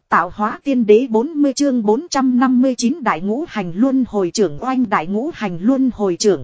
Tạo hóa tiên đế 40 chương 459 đại ngũ hành luân hồi trưởng oanh đại ngũ hành luân hồi trưởng.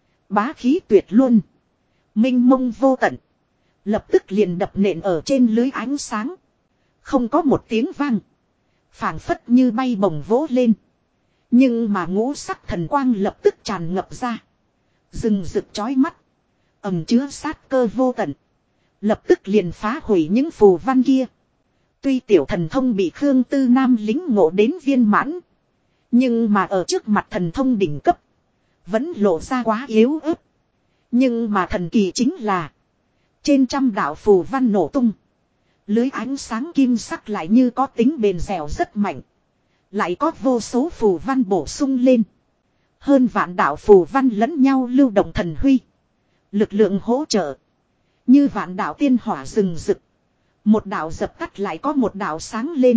Bá khí tuyệt luân. Minh mông vô tận. Lập tức liền đập nện ở trên lưới ánh sáng. Không có một tiếng vang. Phảng phất như bay bổng vỗ lên. Nhưng mà ngũ sắc thần quang lập tức tràn ngập ra. Rừng rực chói mắt. Ẩm chứa sát cơ vô tận. Lập tức liền phá hủy những phù văn kia. Tuy tiểu thần thông bị Khương Tư Nam lính ngộ đến viên mãn. Nhưng mà ở trước mặt thần thông đỉnh cấp. Vẫn lộ ra quá yếu ớt. Nhưng mà thần kỳ chính là. Trên trăm đạo phù văn nổ tung. Lưới ánh sáng kim sắc lại như có tính bền dẻo rất mạnh. Lại có vô số phù văn bổ sung lên. Hơn vạn đạo phù văn lẫn nhau lưu động thần huy. Lực lượng hỗ trợ. Như vạn đạo tiên hỏa rừng rực. Một đạo dập tắt lại có một đạo sáng lên.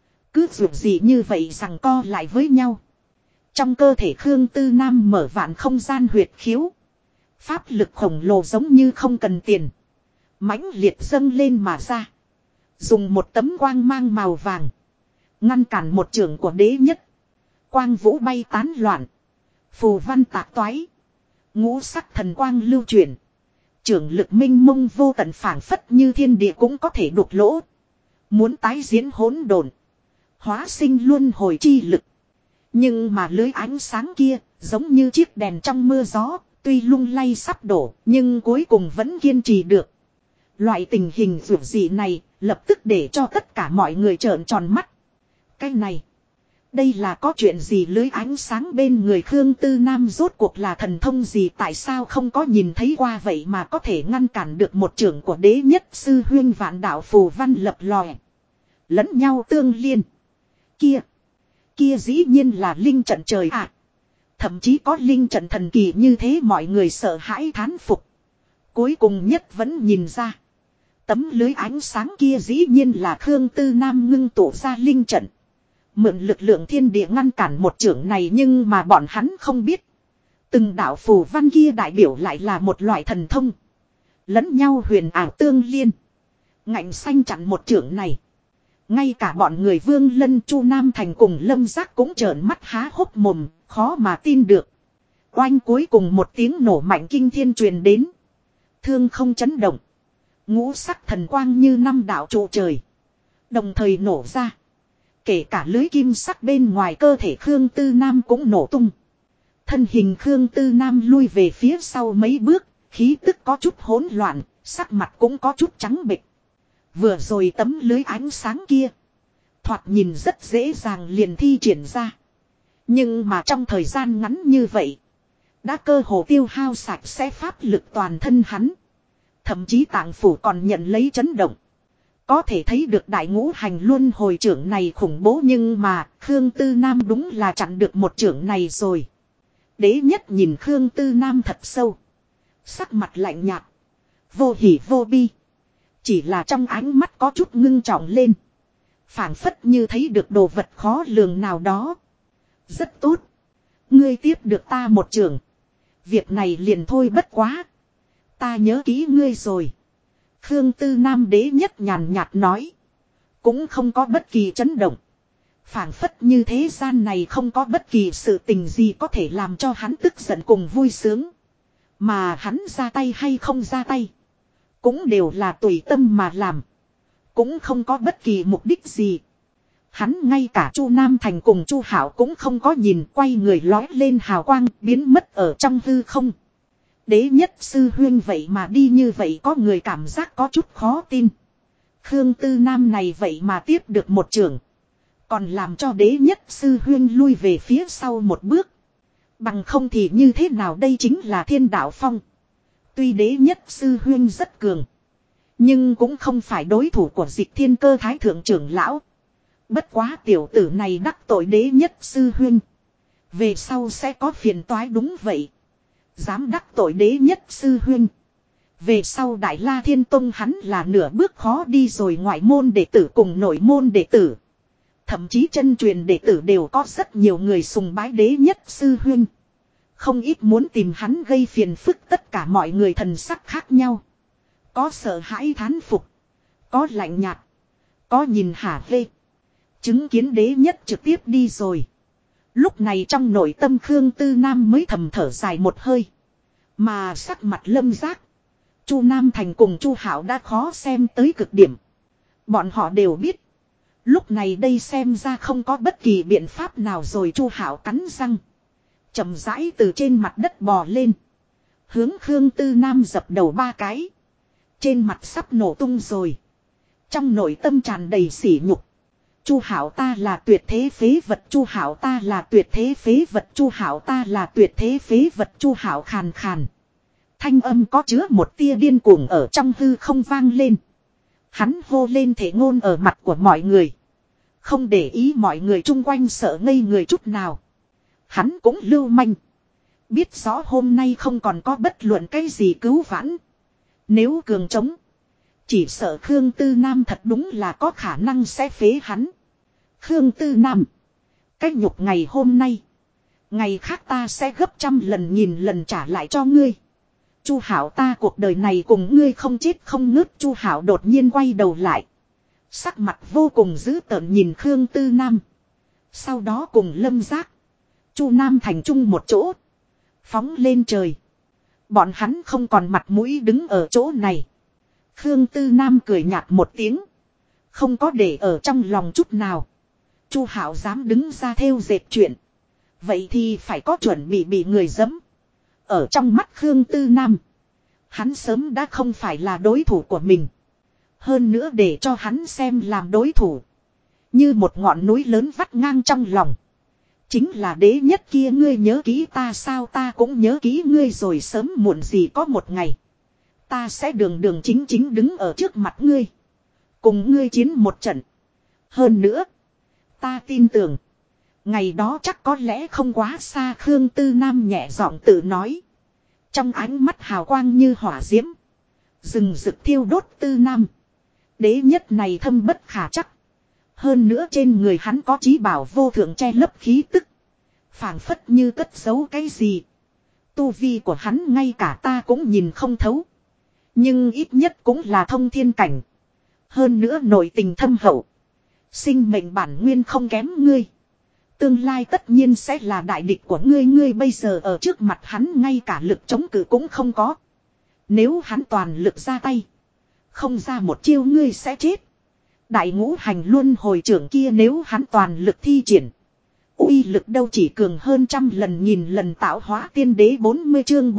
Cứ dù gì như vậy rằng co lại với nhau. Trong cơ thể Khương Tư Nam mở vạn không gian huyệt khiếu. Pháp lực khổng lồ giống như không cần tiền. Mãnh liệt dâng lên mà ra. Dùng một tấm quang mang màu vàng. Ngăn cản một trường của đế nhất. Quang vũ bay tán loạn. Phù văn tạc toái. Ngũ sắc thần quang lưu chuyển. Trưởng lực minh mông vô tận phảng phất như thiên địa cũng có thể đục lỗ. Muốn tái diễn hỗn độn. Hóa sinh luân hồi chi lực. Nhưng mà lưới ánh sáng kia giống như chiếc đèn trong mưa gió. Tuy lung lay sắp đổ nhưng cuối cùng vẫn kiên trì được. Loại tình hình vượt dị này lập tức để cho tất cả mọi người trợn tròn mắt. Cái này. Đây là có chuyện gì lưới ánh sáng bên người Khương Tư Nam rốt cuộc là thần thông gì tại sao không có nhìn thấy qua vậy mà có thể ngăn cản được một trưởng của đế nhất sư huyên vạn đạo phù văn lập lòe. Lẫn nhau tương liên. Kia dĩ nhiên là linh trận trời ạ. Thậm chí có linh trận thần kỳ như thế mọi người sợ hãi thán phục. Cuối cùng nhất vẫn nhìn ra. Tấm lưới ánh sáng kia dĩ nhiên là Khương Tư Nam ngưng tụ ra linh trận. Mượn lực lượng thiên địa ngăn cản một trưởng này nhưng mà bọn hắn không biết. Từng đạo phù văn kia đại biểu lại là một loại thần thông. Lẫn nhau huyền ảo tương liên. Ngạnh xanh chặn một trưởng này. Ngay cả bọn người Vương Lân Chu Nam Thành cùng Lâm Giác cũng trợn mắt há hốc mồm, khó mà tin được. Oanh cuối cùng một tiếng nổ mạnh kinh thiên truyền đến. Thương không chấn động. Ngũ sắc thần quang như năm đạo trụ trời. Đồng thời nổ ra. Kể cả lưới kim sắc bên ngoài cơ thể Khương Tư Nam cũng nổ tung. Thân hình Khương Tư Nam lui về phía sau mấy bước, khí tức có chút hỗn loạn, sắc mặt cũng có chút trắng bệch. Vừa rồi tấm lưới ánh sáng kia. Thoạt nhìn rất dễ dàng liền thi triển ra. Nhưng mà trong thời gian ngắn như vậy. Đã cơ hồ tiêu hao sạch sẽ pháp lực toàn thân hắn. Thậm chí tạng phủ còn nhận lấy chấn động. Có thể thấy được đại ngũ hành luân hồi trưởng này khủng bố nhưng mà Khương Tư Nam đúng là chặn được một trưởng này rồi. Đế nhất nhìn Khương Tư Nam thật sâu. Sắc mặt lạnh nhạt. Vô hỉ vô bi. Chỉ là trong ánh mắt có chút ngưng trọng lên. Phảng phất như thấy được đồ vật khó lường nào đó. Rất tốt. Ngươi tiếp được ta một trưởng. Việc này liền thôi bất quá. Ta nhớ kỹ ngươi rồi. Khương Tư Nam đế nhất nhàn nhạt nói. Cũng không có bất kỳ chấn động. Phảng phất như thế gian này không có bất kỳ sự tình gì có thể làm cho hắn tức giận cùng vui sướng. Mà hắn ra tay hay không ra tay. Cũng đều là tùy tâm mà làm. Cũng không có bất kỳ mục đích gì. Hắn ngay cả Chu Nam Thành cùng Chu Hảo cũng không có nhìn quay người lói lên hào quang biến mất ở trong hư không. Đế nhất sư huyên vậy mà đi như vậy có người cảm giác có chút khó tin. Khương Tư Nam này vậy mà tiếp được một trường. Còn làm cho đế nhất sư huyên lui về phía sau một bước. Bằng không thì như thế nào đây chính là thiên đạo phong. Tuy đế nhất sư huyên rất cường. Nhưng cũng không phải đối thủ của Dịch Thiên Cơ thái thượng trưởng lão. Bất quá tiểu tử này đắc tội đế nhất sư huyên. Về sau sẽ có phiền toái đúng vậy. Dám đắc tội đế nhất sư huyên. Về sau Đại La Thiên Tông hắn là nửa bước khó đi rồi ngoại môn đệ tử cùng nội môn đệ tử. Thậm chí chân truyền đệ tử đều có rất nhiều người sùng bái đế nhất sư huyên. Không ít muốn tìm hắn gây phiền phức tất cả mọi người thần sắc khác nhau. Có sợ hãi thán phục. Có lạnh nhạt. Có nhìn hả hê. Chứng kiến đế nhất trực tiếp đi rồi. Lúc này trong nội tâm Khương Tư Nam mới thầm thở dài một hơi. Mà sắc mặt Lâm Giác, Chu Nam Thành cùng Chu Hạo đã khó xem tới cực điểm. Bọn họ đều biết. Lúc này đây xem ra không có bất kỳ biện pháp nào rồi. Chu Hạo cắn răng, chậm rãi từ trên mặt đất bò lên. Hướng Khương Tư Nam dập đầu 3 cái. Trên mặt sắp nổ tung rồi. Trong nội tâm tràn đầy sỉ nhục. Chu Hạo ta là tuyệt thế phế vật. Chu Hạo ta là tuyệt thế phế vật. Chu Hạo ta là tuyệt thế phế vật. Chu Hạo khàn khàn. Thanh âm có chứa một tia điên cuồng ở trong hư không vang lên. Hắn hô lên thể ngôn ở mặt của mọi người. Không để ý mọi người chung quanh sợ ngây người chút nào. Hắn cũng lưu manh. Biết rõ hôm nay không còn có bất luận cái gì cứu vãn. Nếu cường trống, chỉ sợ Khương Tư Nam thật đúng là có khả năng sẽ phế hắn. Khương Tư Nam, cái nhục ngày hôm nay, ngày khác ta sẽ gấp 100 lần 1000 lần trả lại cho ngươi. Chu Hạo ta cuộc đời này cùng ngươi không chết không ngớt. Chu Hạo đột nhiên quay đầu lại, sắc mặt vô cùng dữ tợn nhìn Khương Tư Nam. Sau đó cùng Lâm Giác, Chu Nam Thành chung một chỗ, phóng lên trời. Bọn hắn không còn mặt mũi đứng ở chỗ này. Khương Tư Nam cười nhạt một tiếng, không có để ở trong lòng chút nào. Chu Hạo dám đứng ra thêu dệt chuyện, vậy thì phải có chuẩn bị người giẫm. Ở trong mắt Khương Tư Nam, hắn sớm đã không phải là đối thủ của mình. Hơn nữa để cho hắn xem làm đối thủ, như một ngọn núi lớn vắt ngang trong lòng. Chính là đế nhất kia, ngươi nhớ kỹ ta sao? Ta cũng nhớ kỹ ngươi rồi. Sớm muộn gì có một ngày, ta sẽ đường đường chính chính đứng ở trước mặt ngươi, cùng ngươi chiến một trận. Hơn nữa, ta tin tưởng, ngày đó chắc có lẽ không quá xa. Khương Tư Nam nhẹ giọng tự nói. Trong ánh mắt hào quang như hỏa diễm, rừng rực thiêu đốt. Tư Nam, đế nhất này thâm bất khả chắc. Hơn nữa trên người hắn có chí bảo vô thượng che lấp khí tức, phảng phất như cất giấu cái gì. Tu vi của hắn ngay cả ta cũng nhìn không thấu, nhưng ít nhất cũng là thông thiên cảnh. Hơn nữa nội tình thâm hậu, sinh mệnh bản nguyên không kém ngươi. Tương lai tất nhiên sẽ là đại địch của ngươi. Ngươi bây giờ ở trước mặt hắn ngay cả lực chống cự cũng không có. Nếu hắn toàn lực ra tay, không ra một chiêu ngươi sẽ chết. Đại ngũ hành luân hồi trưởng kia nếu hắn toàn lực thi triển, uy lực đâu chỉ cường hơn 100 lần 1000 lần. Tạo hóa tiên đế 40 chương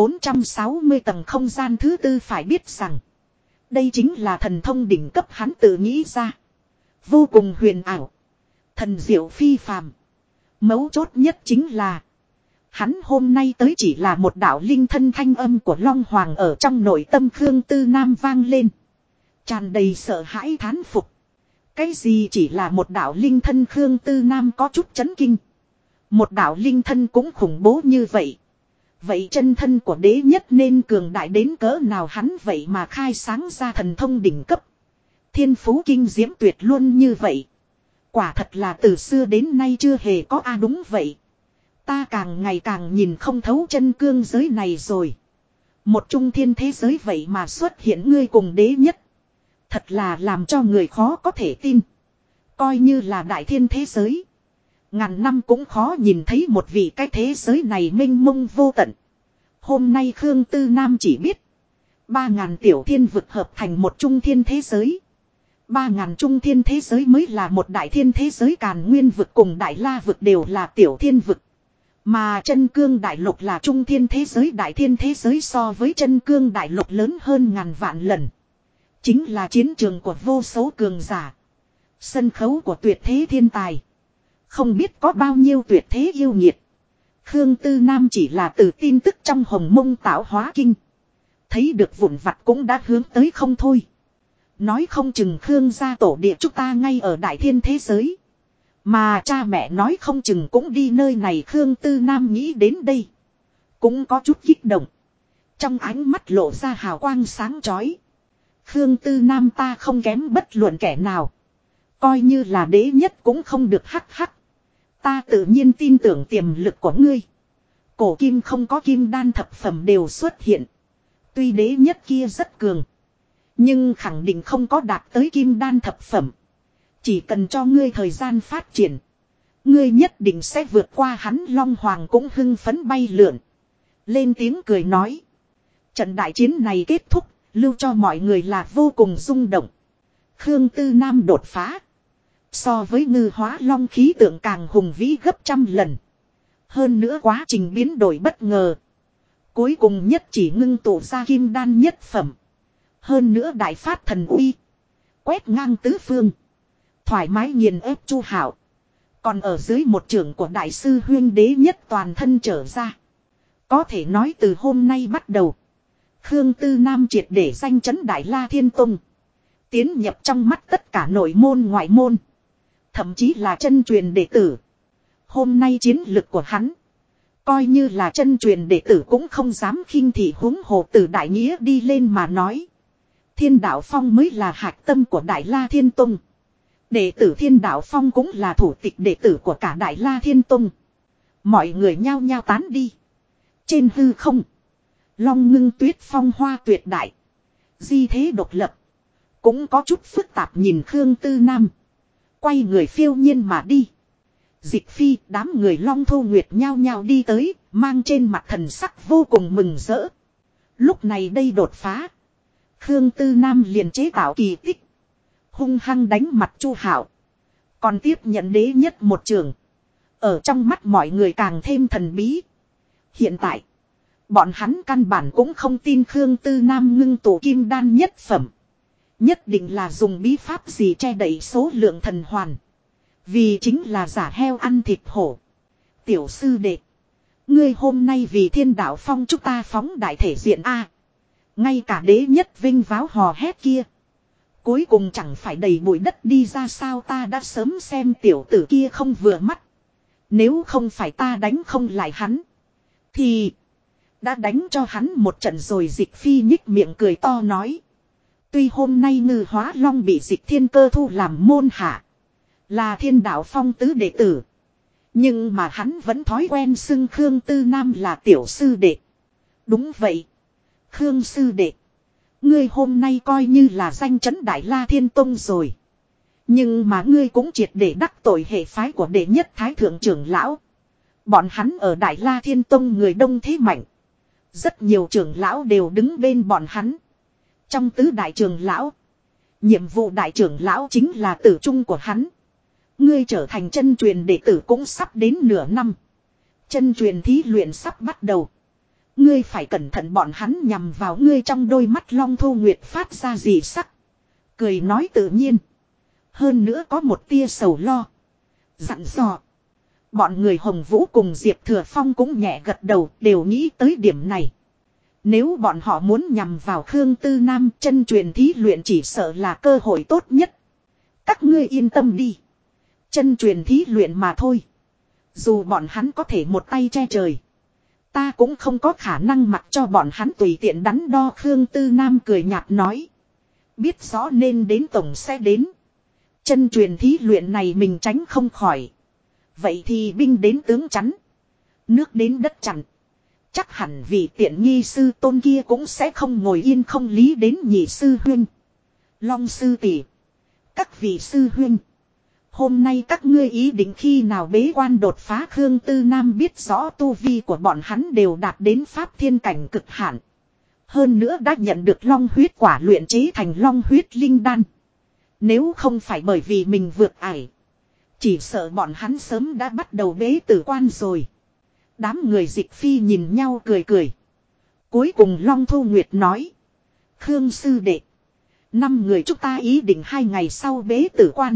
460 tầng không gian thứ tư. Phải biết rằng, đây chính là thần thông đỉnh cấp hắn tự nghĩ ra. Vô cùng huyền ảo, thần diệu phi phàm. Mấu chốt nhất chính là, hắn hôm nay tới chỉ là một đạo linh thân. Thanh âm của Long Hoàng ở trong nội tâm Khương Tư Nam vang lên, tràn đầy sợ hãi thán phục. Cái gì chỉ là một đạo linh thân? Khương Tư Nam có chút chấn kinh. Một đạo linh thân cũng khủng bố như vậy. Vậy chân thân của đế nhất nên cường đại đến cỡ nào? Hắn vậy mà khai sáng ra thần thông đỉnh cấp, thiên phú kinh diễm tuyệt luôn như vậy. Quả thật là từ xưa đến nay chưa hề có. Đúng vậy, ta càng ngày càng nhìn không thấu chân cương giới này rồi. Một trung thiên thế giới vậy mà xuất hiện ngươi cùng đế nhất, thật là làm cho người khó có thể tin. Coi như là đại thiên thế giới, ngàn năm cũng khó nhìn thấy một vị. Cái thế giới này mênh mông vô tận. Hôm nay Khương Tư Nam chỉ biết 3000 tiểu thiên vực hợp thành một trung thiên thế giới. 3000 trung thiên thế giới mới là một đại thiên thế giới. Càn Nguyên vực cùng Đại La vực đều là tiểu thiên vực, mà Chân Cương Đại Lục là trung thiên thế giới. Đại thiên thế giới so với Chân Cương Đại Lục lớn hơn ngàn vạn lần, chính là chiến trường của vô số cường giả, sân khấu của tuyệt thế thiên tài. Không biết có bao nhiêu tuyệt thế yêu nghiệt. Khương Tư Nam chỉ là từ tin tức trong Hồng Mông Tạo Hóa Kinh thấy được vụn vặt cũng đã hướng tới không thôi. Nói không chừng Khương gia tổ địa chúng ta ngay ở đại thiên thế giới, mà cha mẹ nói không chừng cũng đi nơi này. Khương Tư Nam nghĩ đến đây, cũng có chút kích động, trong ánh mắt lộ ra hào quang sáng chói. Khương Tư Nam, ta không kém bất luận kẻ nào, coi như là đế nhất cũng không được. Hắc hắc, ta tự nhiên tin tưởng tiềm lực của ngươi. Cổ kim không có kim đan thập phẩm đều xuất hiện, tuy đế nhất kia rất cường, nhưng khẳng định không có đạt tới kim đan thập phẩm. Chỉ cần cho ngươi thời gian phát triển. Ngươi nhất định sẽ vượt qua hắn. Long Hoàng cũng hưng phấn bay lượn. Lên tiếng cười nói. Trận đại chiến này kết thúc, lưu cho mọi người là vô cùng rung động. Khương Tư Nam đột phá. So với Ngư Hóa Long khí tượng càng hùng vĩ gấp trăm lần. Hơn nữa quá trình biến đổi bất ngờ. Cuối cùng nhất chỉ ngưng tụ ra kim đan nhất phẩm. Hơn nữa đại phát thần uy. Quét ngang tứ phương. Thoải mái nghiền ép Chu Hạo. Còn ở dưới một trưởng của đại sư huyên đế nhất toàn thân trở ra. Có thể nói từ hôm nay bắt đầu. Khương Tư Nam triệt để danh chấn Đại La Thiên Tông. Tiến nhập trong mắt tất cả nội môn ngoại môn. Thậm chí là chân truyền đệ tử. Hôm nay chiến lực của hắn. Coi như là chân truyền đệ tử cũng không dám khinh thị, huống hồ từ đại nghĩa đi lên mà nói. Thiên Đạo Phong mới là hạch tâm của Đại La Thiên Tông. Đệ tử Thiên Đạo Phong cũng là thủ tịch đệ tử của cả Đại La Thiên Tông. Mọi người nhao nhao tán đi. Trên hư không. Long Ngưng Tuyết phong hoa tuyệt đại. Di thế độc lập. Cũng có chút phức tạp nhìn Khương Tư Nam. Quay người phiêu nhiên mà đi. Dịch Phi, đám người Long Thu Nguyệt nhao nhao đi tới, mang trên mặt thần sắc vô cùng mừng rỡ. Lúc này đây đột phá. Khương Tư Nam liền chế tạo kỳ tích. Hung hăng đánh mặt Chu Hạo. Còn tiếp nhận đế nhất một trường. Ở trong mắt mọi người càng thêm thần bí. Hiện tại, bọn hắn căn bản cũng không tin Khương Tư Nam ngưng tụ kim đan nhất phẩm. Nhất định là dùng bí pháp gì che đậy số lượng thần hoàn. Vì chính là giả heo ăn thịt hổ. Tiểu sư đệ. Ngươi hôm nay vì Thiên Đạo Phong chúng ta phóng đại thể diện A. Ngay cả đế nhất vinh váo hò hét kia. Cuối cùng chẳng phải đầy bụi đất đi ra sao, ta đã sớm xem tiểu tử kia không vừa mắt. Nếu không phải ta đánh không lại hắn. Thì đã đánh cho hắn một trận rồi. Dịch Phi nhích miệng cười to nói. Tuy hôm nay Ngư Hóa Long bị Dịch Thiên Cơ thu làm môn hạ. Là Thiên Đạo Phong tứ đệ tử. Nhưng mà hắn vẫn thói quen xưng Khương Tư Nam là tiểu sư đệ. Đúng vậy. Khương sư đệ. Ngươi hôm nay coi như là danh chấn Đại La Thiên Tông rồi. Nhưng mà ngươi cũng triệt để đắc tội hệ phái của đệ nhất thái thượng trưởng lão. Bọn hắn ở Đại La Thiên Tông người đông thế mạnh. Rất nhiều trưởng lão đều đứng bên bọn hắn. Trong tứ đại trưởng lão, nhiệm vụ đại trưởng lão chính là tử trung của hắn. Ngươi trở thành chân truyền đệ tử cũng sắp đến nửa năm. Chân truyền thí luyện sắp bắt đầu. Ngươi phải cẩn thận, bọn hắn nhằm vào ngươi. Trong đôi mắt Long Thu Nguyệt phát ra dị sắc. Cười nói tự nhiên. Hơn nữa có một tia sầu lo. Dặn dò. Bọn người Hồng Vũ cùng Diệp Thừa Phong cũng nhẹ gật đầu, đều nghĩ tới điểm này. Nếu bọn họ muốn nhằm vào Khương Tư Nam, chân truyền thí luyện chỉ sợ là cơ hội tốt nhất. Các ngươi yên tâm đi. Chân truyền thí luyện mà thôi. Dù bọn hắn có thể một tay che trời, ta cũng không có khả năng mặc cho bọn hắn tùy tiện đắn đo. Khương Tư Nam cười nhạt nói. Biết rõ nên đến tổng sẽ đến. Chân truyền thí luyện này mình tránh không khỏi. Vậy thì binh đến tướng chắn. Nước đến đất chặn. Chắc hẳn vì tiện nghi sư tôn kia cũng sẽ không ngồi yên không lý đến nhị sư huynh. Long sư tỷ. Các vị sư huynh. Hôm nay các ngươi ý định khi nào bế quan đột phá? Khương Tư Nam biết rõ tu vi của bọn hắn đều đạt đến pháp thiên cảnh cực hạn. Hơn nữa đã nhận được long huyết quả luyện chế thành long huyết linh đan. Nếu không phải bởi vì mình vượt ải, chỉ sợ bọn hắn sớm đã bắt đầu bế tử quan rồi. Đám người Dịch Phi nhìn nhau cười cười. Cuối cùng Long Thu Nguyệt nói. Khương sư đệ. 5 người chúng ta ý định 2 ngày sau bế tử quan.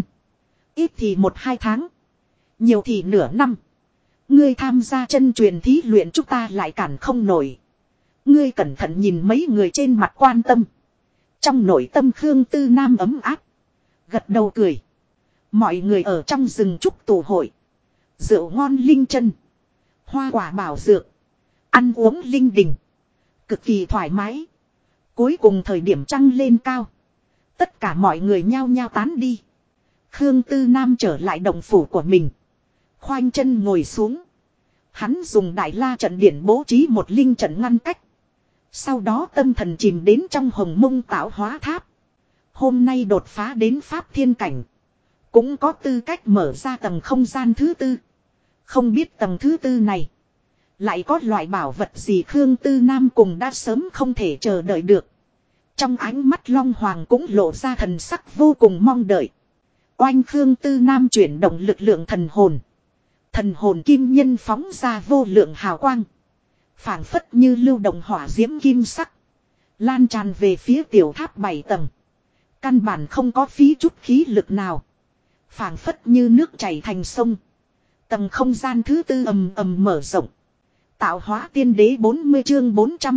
Ít thì 1-2 tháng. Nhiều thì nửa năm. Ngươi tham gia chân truyền thí luyện chúng ta lại cản không nổi. Ngươi cẩn thận nhìn mấy người trên mặt quan tâm. Trong nội tâm Khương Tư Nam ấm áp. Gật đầu cười. Mọi người ở trong rừng trúc tụ hội. Rượu ngon linh chân. Hoa quả bảo dược. Ăn uống linh đình. Cực kỳ thoải mái. Cuối cùng thời điểm trăng lên cao. Tất cả mọi người nhao nhao tán đi. Khương Tư Nam trở lại động phủ của mình. Khoanh chân ngồi xuống. Hắn dùng Đại La trận điển bố trí một linh trận ngăn cách. Sau đó tâm thần chìm đến trong Hồng Mông Tạo Hóa Tháp. Hôm nay đột phá đến pháp thiên cảnh. cũng có tư cách mở ra tầng không gian thứ tư. Không biết tầng thứ tư này lại có loại bảo vật gì, Khương Tư Nam cùng đã sớm không thể chờ đợi được. Trong ánh mắt Long Hoàng cũng lộ ra thần sắc vô cùng mong đợi. Oanh, Khương Tư Nam chuyển động lực lượng thần hồn. Thần hồn kim nhân phóng ra vô lượng hào quang. Phảng phất như lưu động hỏa diễm kim sắc. Lan tràn về phía tiểu tháp 7 tầng. Căn bản không có phí chút khí lực nào. Phảng phất như nước chảy thành sông. Tầng không gian thứ tư ầm ầm mở rộng. Tạo hóa tiên đế 40 chương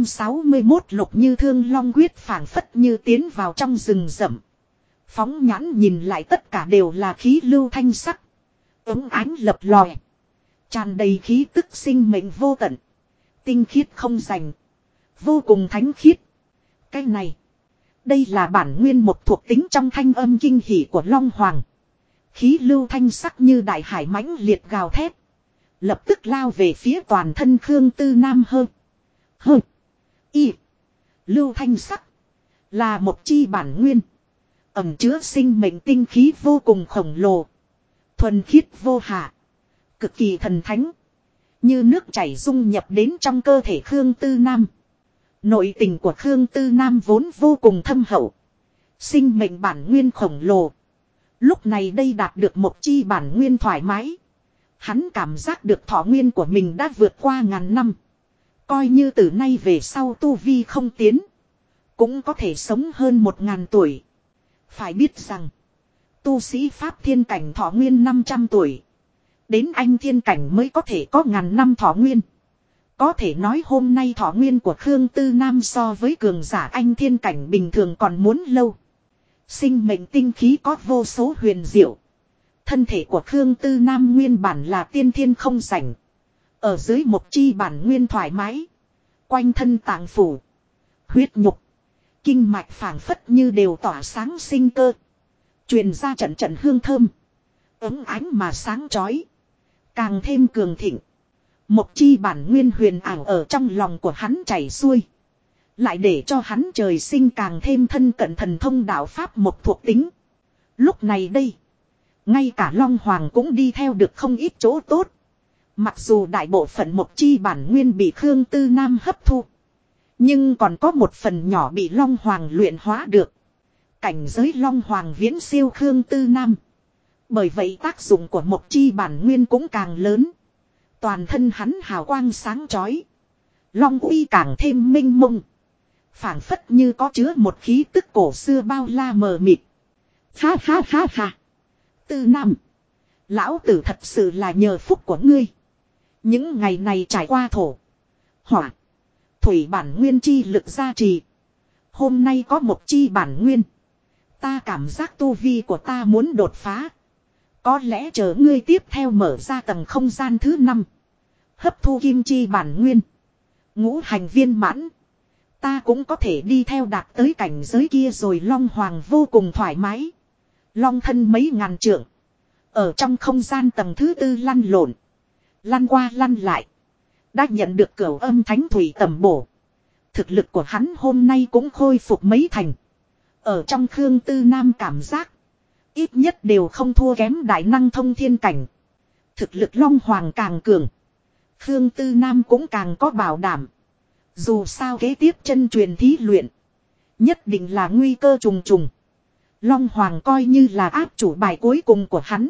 461 lục như thương long quyết phảng phất như tiến vào trong rừng rậm. Phóng nhãn nhìn lại tất cả đều là khí lưu thanh sắc. Ống ánh lập lòe. Tràn đầy khí tức sinh mệnh vô tận. Tinh khiết không rành. Vô cùng thánh khiết. Cái này. Đây là bản nguyên một thuộc tính trong thanh âm kinh hỉ của Long Hoàng. Khí lưu thanh sắc như đại hải mãnh liệt gào thét. Lập tức lao về phía toàn thân Khương Tư Nam hơ. Y. Lưu thanh sắc. Là một chi bản nguyên. Ẩm chứa sinh mệnh tinh khí vô cùng khổng lồ. Thuần khiết vô hạ. Cực kỳ thần thánh. Như nước chảy dung nhập đến trong cơ thể Khương Tư Nam. Nội tình của Khương Tư Nam vốn vô cùng thâm hậu. Sinh mệnh bản nguyên khổng lồ. Lúc này đây đạt được một chi bản nguyên thoải mái. Hắn cảm giác được thọ nguyên của mình đã vượt qua ngàn năm. Coi như từ nay về sau tu vi không tiến. Cũng có thể sống hơn 1000 tuổi. Phải biết rằng. Tu sĩ Pháp thiên cảnh thọ nguyên 500 tuổi. Đến anh thiên cảnh mới có thể có ngàn năm thọ nguyên. Có thể nói hôm nay thọ nguyên của Khương Tư Nam so với cường giả anh thiên cảnh bình thường còn muốn lâu. Sinh mệnh tinh khí có vô số huyền diệu. Thân thể của Khương Tư Nam nguyên bản là tiên thiên không rảnh. Ở dưới một chi bản nguyên thoải mái. Quanh thân tạng phủ. Huyết nhục. Kinh mạch phảng phất như đều tỏa sáng sinh cơ. Truyền ra trận trận hương thơm. Ấm ánh mà sáng chói. Càng thêm cường thịnh. Một chi bản nguyên huyền ảo ở trong lòng của hắn chảy xuôi. Lại để cho hắn trời sinh càng thêm thân cận thần thông đạo pháp một thuộc tính. Lúc này đây. Ngay cả Long Hoàng cũng đi theo được không ít chỗ tốt. Mặc dù đại bộ phận một chi bản nguyên bị Khương Tư Nam hấp thu. Nhưng còn có một phần nhỏ bị Long Hoàng luyện hóa được. Cảnh giới Long Hoàng viễn siêu Khương Tư Nam. Bởi vậy tác dụng của một chi bản nguyên cũng càng lớn. Toàn thân hắn hào quang sáng chói. Long uy càng thêm minh mông. Phảng phất như có chứa một khí tức cổ xưa bao la mờ mịt. Ha ha ha ha. Tư Nam. Lão tử thật sự là nhờ phúc của ngươi. Những ngày này trải qua thổ. Hỏa. Thủy bản nguyên chi lực gia trì. Hôm nay có một chi bản nguyên. Ta cảm giác tu vi của ta muốn đột phá. Có lẽ chờ ngươi tiếp theo mở ra tầng không gian thứ 5. Hấp thu kim chi bản nguyên. Ngũ hành viên mãn. Ta cũng có thể đi theo đạt tới cảnh giới kia rồi. Long Hoàng vô cùng thoải mái. Long thân mấy ngàn trượng. Ở trong không gian tầng thứ 4 lăn lộn. Lăn qua lăn lại. Đã nhận được cửu âm thánh thủy tầm bổ. Thực lực của hắn hôm nay cũng khôi phục mấy thành. Ở trong Khương Tư Nam cảm giác. Ít nhất đều không thua kém đại năng thông thiên cảnh. Thực lực Long Hoàng càng cường. Khương Tư Nam cũng càng có bảo đảm. Dù sao kế tiếp chân truyền thí luyện. Nhất định là nguy cơ trùng trùng. Long Hoàng coi như là áp chủ bài cuối cùng của hắn.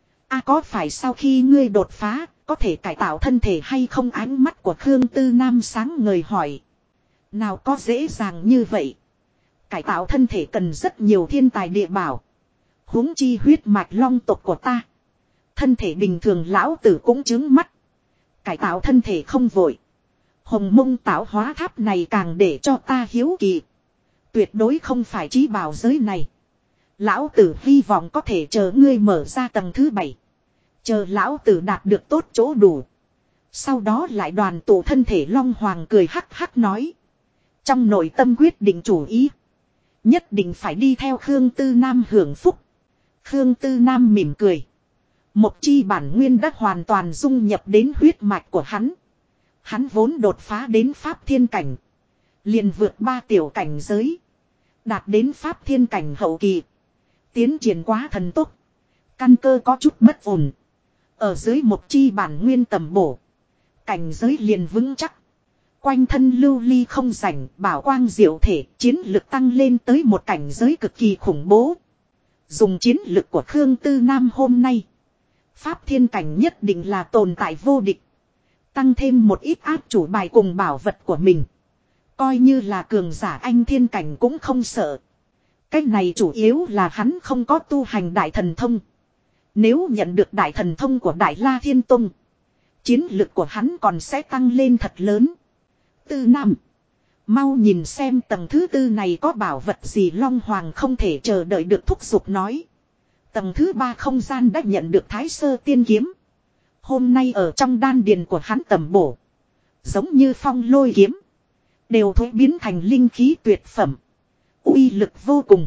Có phải sau khi ngươi đột phá, có thể cải tạo thân thể hay không? Ánh mắt của Khương Tư Nam sáng ngời hỏi. Nào có dễ dàng như vậy. Cải tạo thân thể cần rất nhiều thiên tài địa bảo. Huống chi huyết mạch long tộc của ta. Thân thể bình thường lão tử cũng chứng mắt. Cải tạo thân thể không vội. Hồng Mông tạo hóa tháp này càng để cho ta hiếu kỳ. Tuyệt đối không phải trí bảo giới này. Lão tử hy vọng có thể chờ ngươi mở ra tầng thứ 7. Chờ lão tử đạt được tốt chỗ đủ. Sau đó lại đoàn tụ thân thể. Long Hoàng cười hắc hắc nói. Trong nội tâm quyết định chủ ý. Nhất định phải đi theo Khương Tư Nam hưởng phúc. Khương Tư Nam mỉm cười. Một chi bản nguyên đã hoàn toàn dung nhập đến huyết mạch của hắn. Hắn vốn đột phá đến Pháp thiên cảnh. Liền vượt 3 tiểu cảnh giới. Đạt đến Pháp thiên cảnh hậu kỳ. Tiến triển quá thần tốc. Căn cơ có chút bất ổn. Ở dưới một chi bản nguyên tầm bổ. Cảnh giới liền vững chắc. Quanh thân lưu ly không rảnh, bảo quang diệu thể, chiến lực tăng lên tới một cảnh giới cực kỳ khủng bố. Dùng chiến lực của Khương Tư Nam hôm nay. Pháp thiên cảnh nhất định là tồn tại vô địch. Tăng thêm một ít áp chủ bài cùng bảo vật của mình. Coi như là cường giả anh thiên cảnh cũng không sợ. Cách này chủ yếu là hắn không có tu hành đại thần thông. Nếu nhận được đại thần thông của Đại La Thiên Tông, chiến lực của hắn còn sẽ tăng lên thật lớn. Tư Nam, mau nhìn xem tầng thứ tư này có bảo vật gì. Long Hoàng không thể chờ đợi được thúc giục nói. Tầng thứ ba không gian đã nhận được Thái Sơ Tiên Kiếm. Hôm nay ở trong đan điền của hắn tầm bổ. Giống như phong lôi kiếm. Đều thuế biến thành linh khí tuyệt phẩm. Uy lực vô cùng.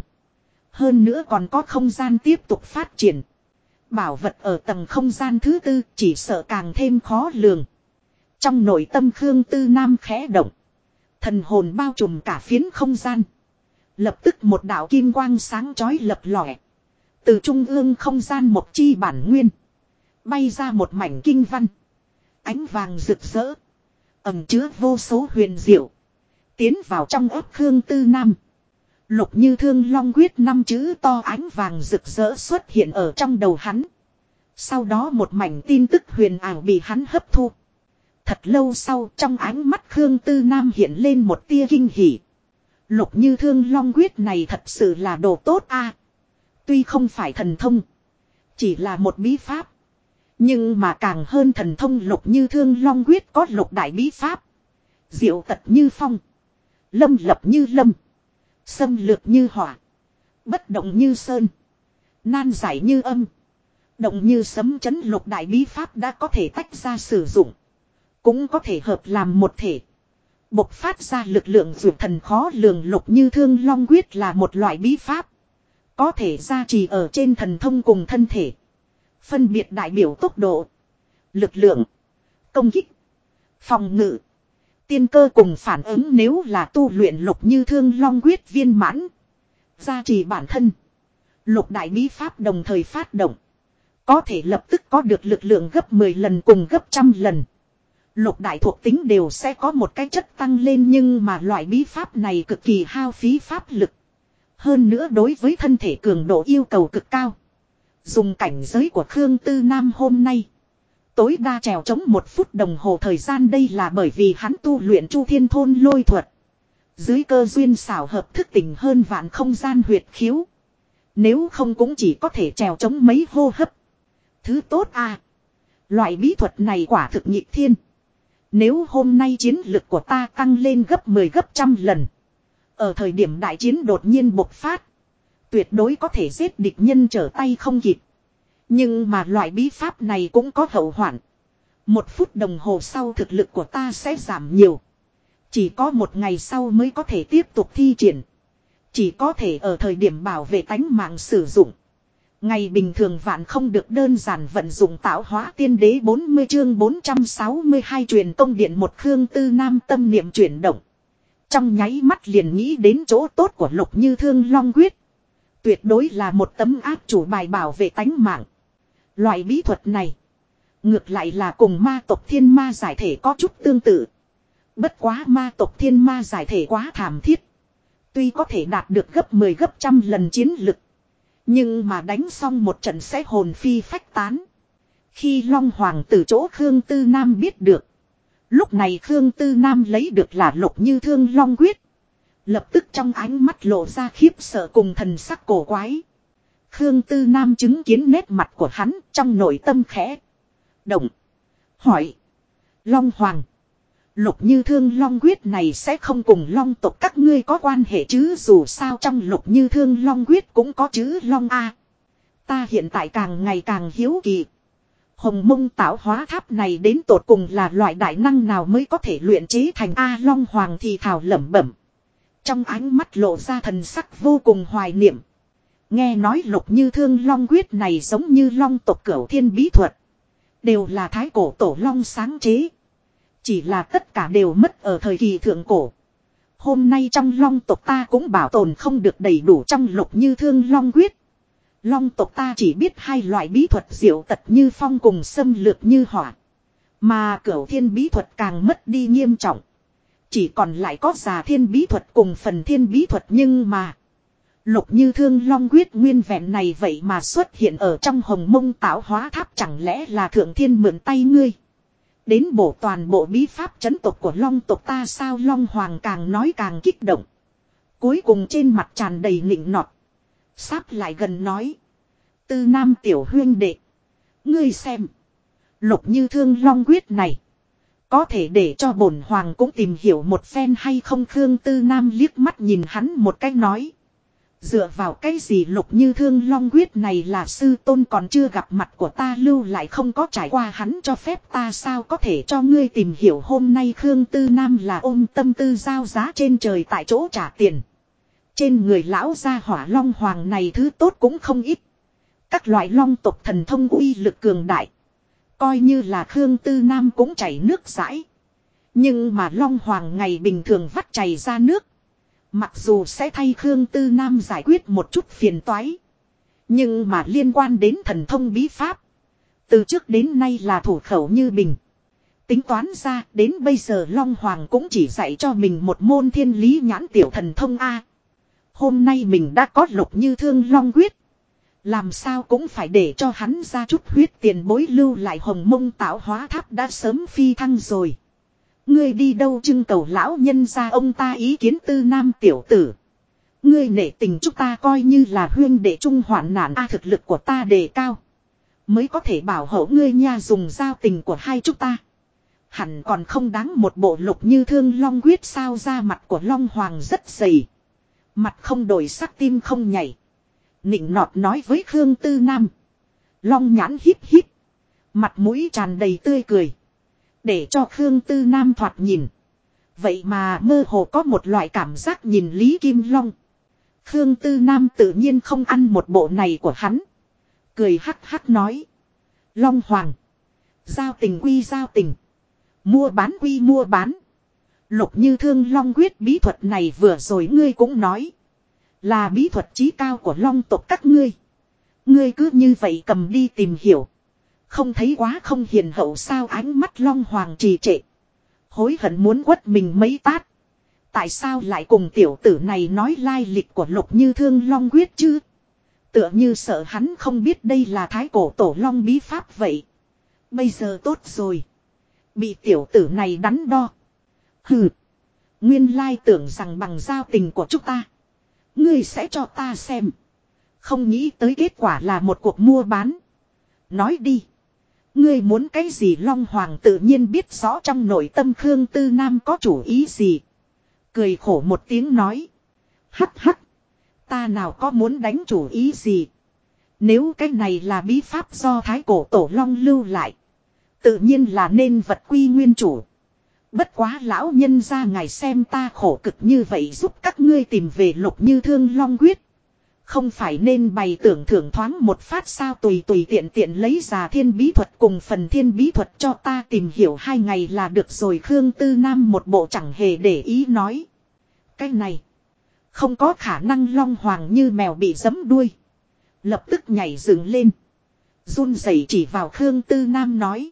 Hơn nữa còn có không gian tiếp tục phát triển. Bảo vật ở tầng không gian thứ tư chỉ sợ càng thêm khó lường. Trong nội tâm Khương Tư Nam khẽ động. Thần hồn bao trùm cả phiến không gian. Lập tức một đạo kim quang sáng chói lập lòe. Từ trung ương không gian một chi bản nguyên. Bay ra một mảnh kinh văn. Ánh vàng rực rỡ. Ẩn chứa vô số huyền diệu. Tiến vào trong ấp Khương Tư Nam. Lục Như Thương Long Quyết 5 chữ to ánh vàng rực rỡ xuất hiện ở trong đầu hắn. Sau đó một mảnh tin tức huyền ảo bị hắn hấp thu. Thật lâu sau trong ánh mắt Khương Tư Nam hiện lên một tia kinh hỉ. Lục Như Thương Long Quyết này thật sự là đồ tốt a. Tuy không phải thần thông. Chỉ là một bí pháp. Nhưng mà càng hơn thần thông Lục Như Thương Long Quyết có lục đại bí pháp. Diệu tật như phong. Lâm lập như lâm. Xâm lược như hỏa. Bất động như sơn. Nan giải như âm. Động như sấm chấn lục đại bí pháp đã có thể tách ra sử dụng. Cũng có thể hợp làm một thể. Bộc phát ra lực lượng dược thần khó lường. Lục Như Thương Long Quyết là một loại bí pháp. Có thể gia trì ở trên thần thông cùng thân thể. Phân biệt đại biểu tốc độ. Lực lượng. Công kích. Phòng ngự. Tiên cơ cùng phản ứng nếu là tu luyện Lục Như Thương Long Quyết viên mãn. Gia trì bản thân. Lục đại bí pháp đồng thời phát động. Có thể lập tức có được lực lượng gấp 10 lần cùng gấp trăm lần. Lục đại thuộc tính đều sẽ có một cái chất tăng lên nhưng mà loại bí pháp này cực kỳ hao phí pháp lực. Hơn nữa đối với thân thể cường độ yêu cầu cực cao. Dùng cảnh giới của Khương Tư Nam hôm nay. Tối đa trèo chống 1 phút đồng hồ thời gian đây là bởi vì hắn tu luyện Chu Thiên Thôn lôi thuật. Dưới cơ duyên xảo hợp thức tỉnh hơn vạn không gian huyệt khiếu. Nếu không cũng chỉ có thể trèo chống mấy hô hấp. Thứ tốt à. Loại bí thuật này quả thực nhịp thiên. Nếu hôm nay chiến lực của ta tăng lên gấp 10 gấp trăm lần. Ở thời điểm đại chiến đột nhiên bộc phát. Tuyệt đối có thể giết địch nhân trở tay không kịp. Nhưng mà loại bí pháp này cũng có hậu hoạn. 1 phút đồng hồ sau thực lực của ta sẽ giảm nhiều. Chỉ có 1 ngày sau mới có thể tiếp tục thi triển. Chỉ có thể ở thời điểm bảo vệ tánh mạng sử dụng. Ngày bình thường vạn không được đơn giản vận dụng tạo hóa tiên đế 40 chương 462 truyền tông điện một Khương Tư Nam tâm niệm chuyển động. Trong nháy mắt liền nghĩ đến chỗ tốt của Lục Như Thương Long Quyết. Tuyệt đối là một tấm áp chủ bài bảo vệ tánh mạng. Loại bí thuật này. Ngược lại là cùng ma tộc thiên ma giải thể có chút tương tự. Bất quá ma tộc thiên ma giải thể quá thảm thiết. Tuy có thể đạt được gấp 10 gấp trăm lần chiến lực. Nhưng mà đánh xong một trận sẽ hồn phi phách tán. Khi Long Hoàng từ chỗ Khương Tư Nam biết được. Lúc này Khương Tư Nam lấy được là Lục Như Thương Long Quyết. Lập tức trong ánh mắt lộ ra khiếp sợ cùng thần sắc cổ quái. Khương Tư Nam chứng kiến nét mặt của hắn trong nội tâm khẽ động. Hỏi. Long Hoàng. Lục Như Thương Long Quyết này sẽ không cùng Long tộc các ngươi có quan hệ chứ dù sao trong Lục Như Thương Long Quyết cũng có chữ Long A. Ta hiện tại càng ngày càng hiếu kỳ. Hồng Mông tạo hóa tháp này đến tột cùng là loại đại năng nào mới có thể luyện chế thành A Long Hoàng thì thào lẩm bẩm. Trong ánh mắt lộ ra thần sắc vô cùng hoài niệm. Nghe nói Lục Như Thương Long Quyết này giống như Long tộc Cửu Thiên bí thuật. Đều là thái cổ tổ Long sáng chế. Chỉ là tất cả đều mất ở thời kỳ thượng cổ. Hôm nay trong Long tộc ta cũng bảo tồn không được đầy đủ trong Lục Như Thương Long Quyết. Long tộc ta chỉ biết hai loại bí thuật diệu tật như phong cùng xâm lược như hỏa. Mà cửu thiên bí thuật càng mất đi nghiêm trọng. Chỉ còn lại có già thiên bí thuật cùng phần thiên bí thuật nhưng mà. Lục Như Thương Long quyết nguyên vẹn này vậy mà xuất hiện ở trong Hồng Mông Tạo Hóa Tháp chẳng lẽ là thượng thiên mượn tay ngươi. Đến bổ toàn bộ bí pháp chấn tộc của Long tộc ta sao Long Hoàng càng nói càng kích động. Cuối cùng trên mặt tràn đầy nịnh nọt. Sáp lại gần nói. Tư Nam tiểu huyên đệ. Ngươi xem. Lục Như Thương Long quyết này. Có thể để cho bổn hoàng cũng tìm hiểu một phen hay không Khương Tư Nam liếc mắt nhìn hắn một cách nói. Dựa vào cái gì Lục Như Thương Long quyết này là sư tôn còn chưa gặp mặt của ta lưu lại không có trải qua hắn cho phép ta sao có thể cho ngươi tìm hiểu hôm nay Khương Tư Nam là ôm tâm tư giao giá trên trời tại chỗ trả tiền. Trên người lão gia hỏa Long Hoàng này thứ tốt cũng không ít. Các loại long tộc thần thông uy lực cường đại. Coi như là Khương Tư Nam cũng chảy nước rãi. Nhưng mà Long Hoàng ngày bình thường vắt chảy ra nước. Mặc dù sẽ thay Khương Tư Nam giải quyết một chút phiền toái. Nhưng mà liên quan đến thần thông bí pháp. Từ trước đến nay là thủ khẩu như bình. Tính toán ra đến bây giờ Long Hoàng cũng chỉ dạy cho mình một môn thiên lý nhãn tiểu thần thông A. Hôm nay mình đã có Lục Như Thương Long quyết. Làm sao cũng phải để cho hắn ra chút huyết tiền bối lưu lại Hồng Mông Tạo Hóa Tháp đã sớm phi thăng rồi. Ngươi đi đâu trưng cầu lão nhân ra ông ta ý kiến Tư Nam tiểu tử. Ngươi nể tình chúng ta coi như là huyên đệ trung hoạn nạn a thực lực của ta đề cao. Mới có thể bảo hộ ngươi nha dùng giao tình của hai chúng ta. Hẳn còn không đáng một bộ Lục Như Thương Long quyết sao ra mặt của Long Hoàng rất dày. Mặt không đổi sắc tim không nhảy. Nịnh nọt nói với Khương Tư Nam. Long nhãn híp híp. Mặt mũi tràn đầy tươi cười. Để cho Khương Tư Nam thoạt nhìn. Vậy mà mơ hồ có một loại cảm giác nhìn Lý Kim Long. Khương Tư Nam tự nhiên không ăn một bộ này của hắn. Cười hắc hắc nói. Long Hoàng. Giao tình quy giao tình. Mua bán quy mua bán. Lục Như Thương Long quyết bí thuật này vừa rồi ngươi cũng nói. Là bí thuật chí cao của Long tộc các ngươi. Ngươi cứ như vậy cầm đi tìm hiểu. Không thấy quá không hiền hậu sao ánh mắt Long Hoàng trì trệ. Hối hận muốn quất mình mấy tát. Tại sao lại cùng tiểu tử này nói lai lịch của Lục Như Thương Long quyết chứ? Tựa như sợ hắn không biết đây là thái cổ tổ long bí pháp vậy. Bây giờ tốt rồi. Bị tiểu tử này đắn đo. Hừ. Nguyên lai tưởng rằng bằng giao tình của chúng ta. Ngươi sẽ cho ta xem. Không nghĩ tới kết quả là một cuộc mua bán. Nói đi. Ngươi muốn cái gì Long Hoàng tự nhiên biết rõ trong nội tâm Khương Tư Nam có chủ ý gì. Cười khổ một tiếng nói. Hắc hắc. Ta nào có muốn đánh chủ ý gì. Nếu cái này là bí pháp do thái cổ tổ long lưu lại. Tự nhiên là nên vật quy nguyên chủ. Bất quá lão nhân ra ngài xem ta khổ cực như vậy giúp các ngươi tìm về Lục Như Thương Long quyết. Không phải nên bày tưởng thưởng thoáng một phát sao tùy tiện tiện lấy già thiên bí thuật cùng phần thiên bí thuật cho ta tìm hiểu 2 ngày là được rồi Khương Tư Nam một bộ chẳng hề để ý nói. Cái này. Không có khả năng Long Hoàng như mèo bị giẫm đuôi. Lập tức nhảy dựng lên. Run rẩy chỉ vào Khương Tư Nam nói.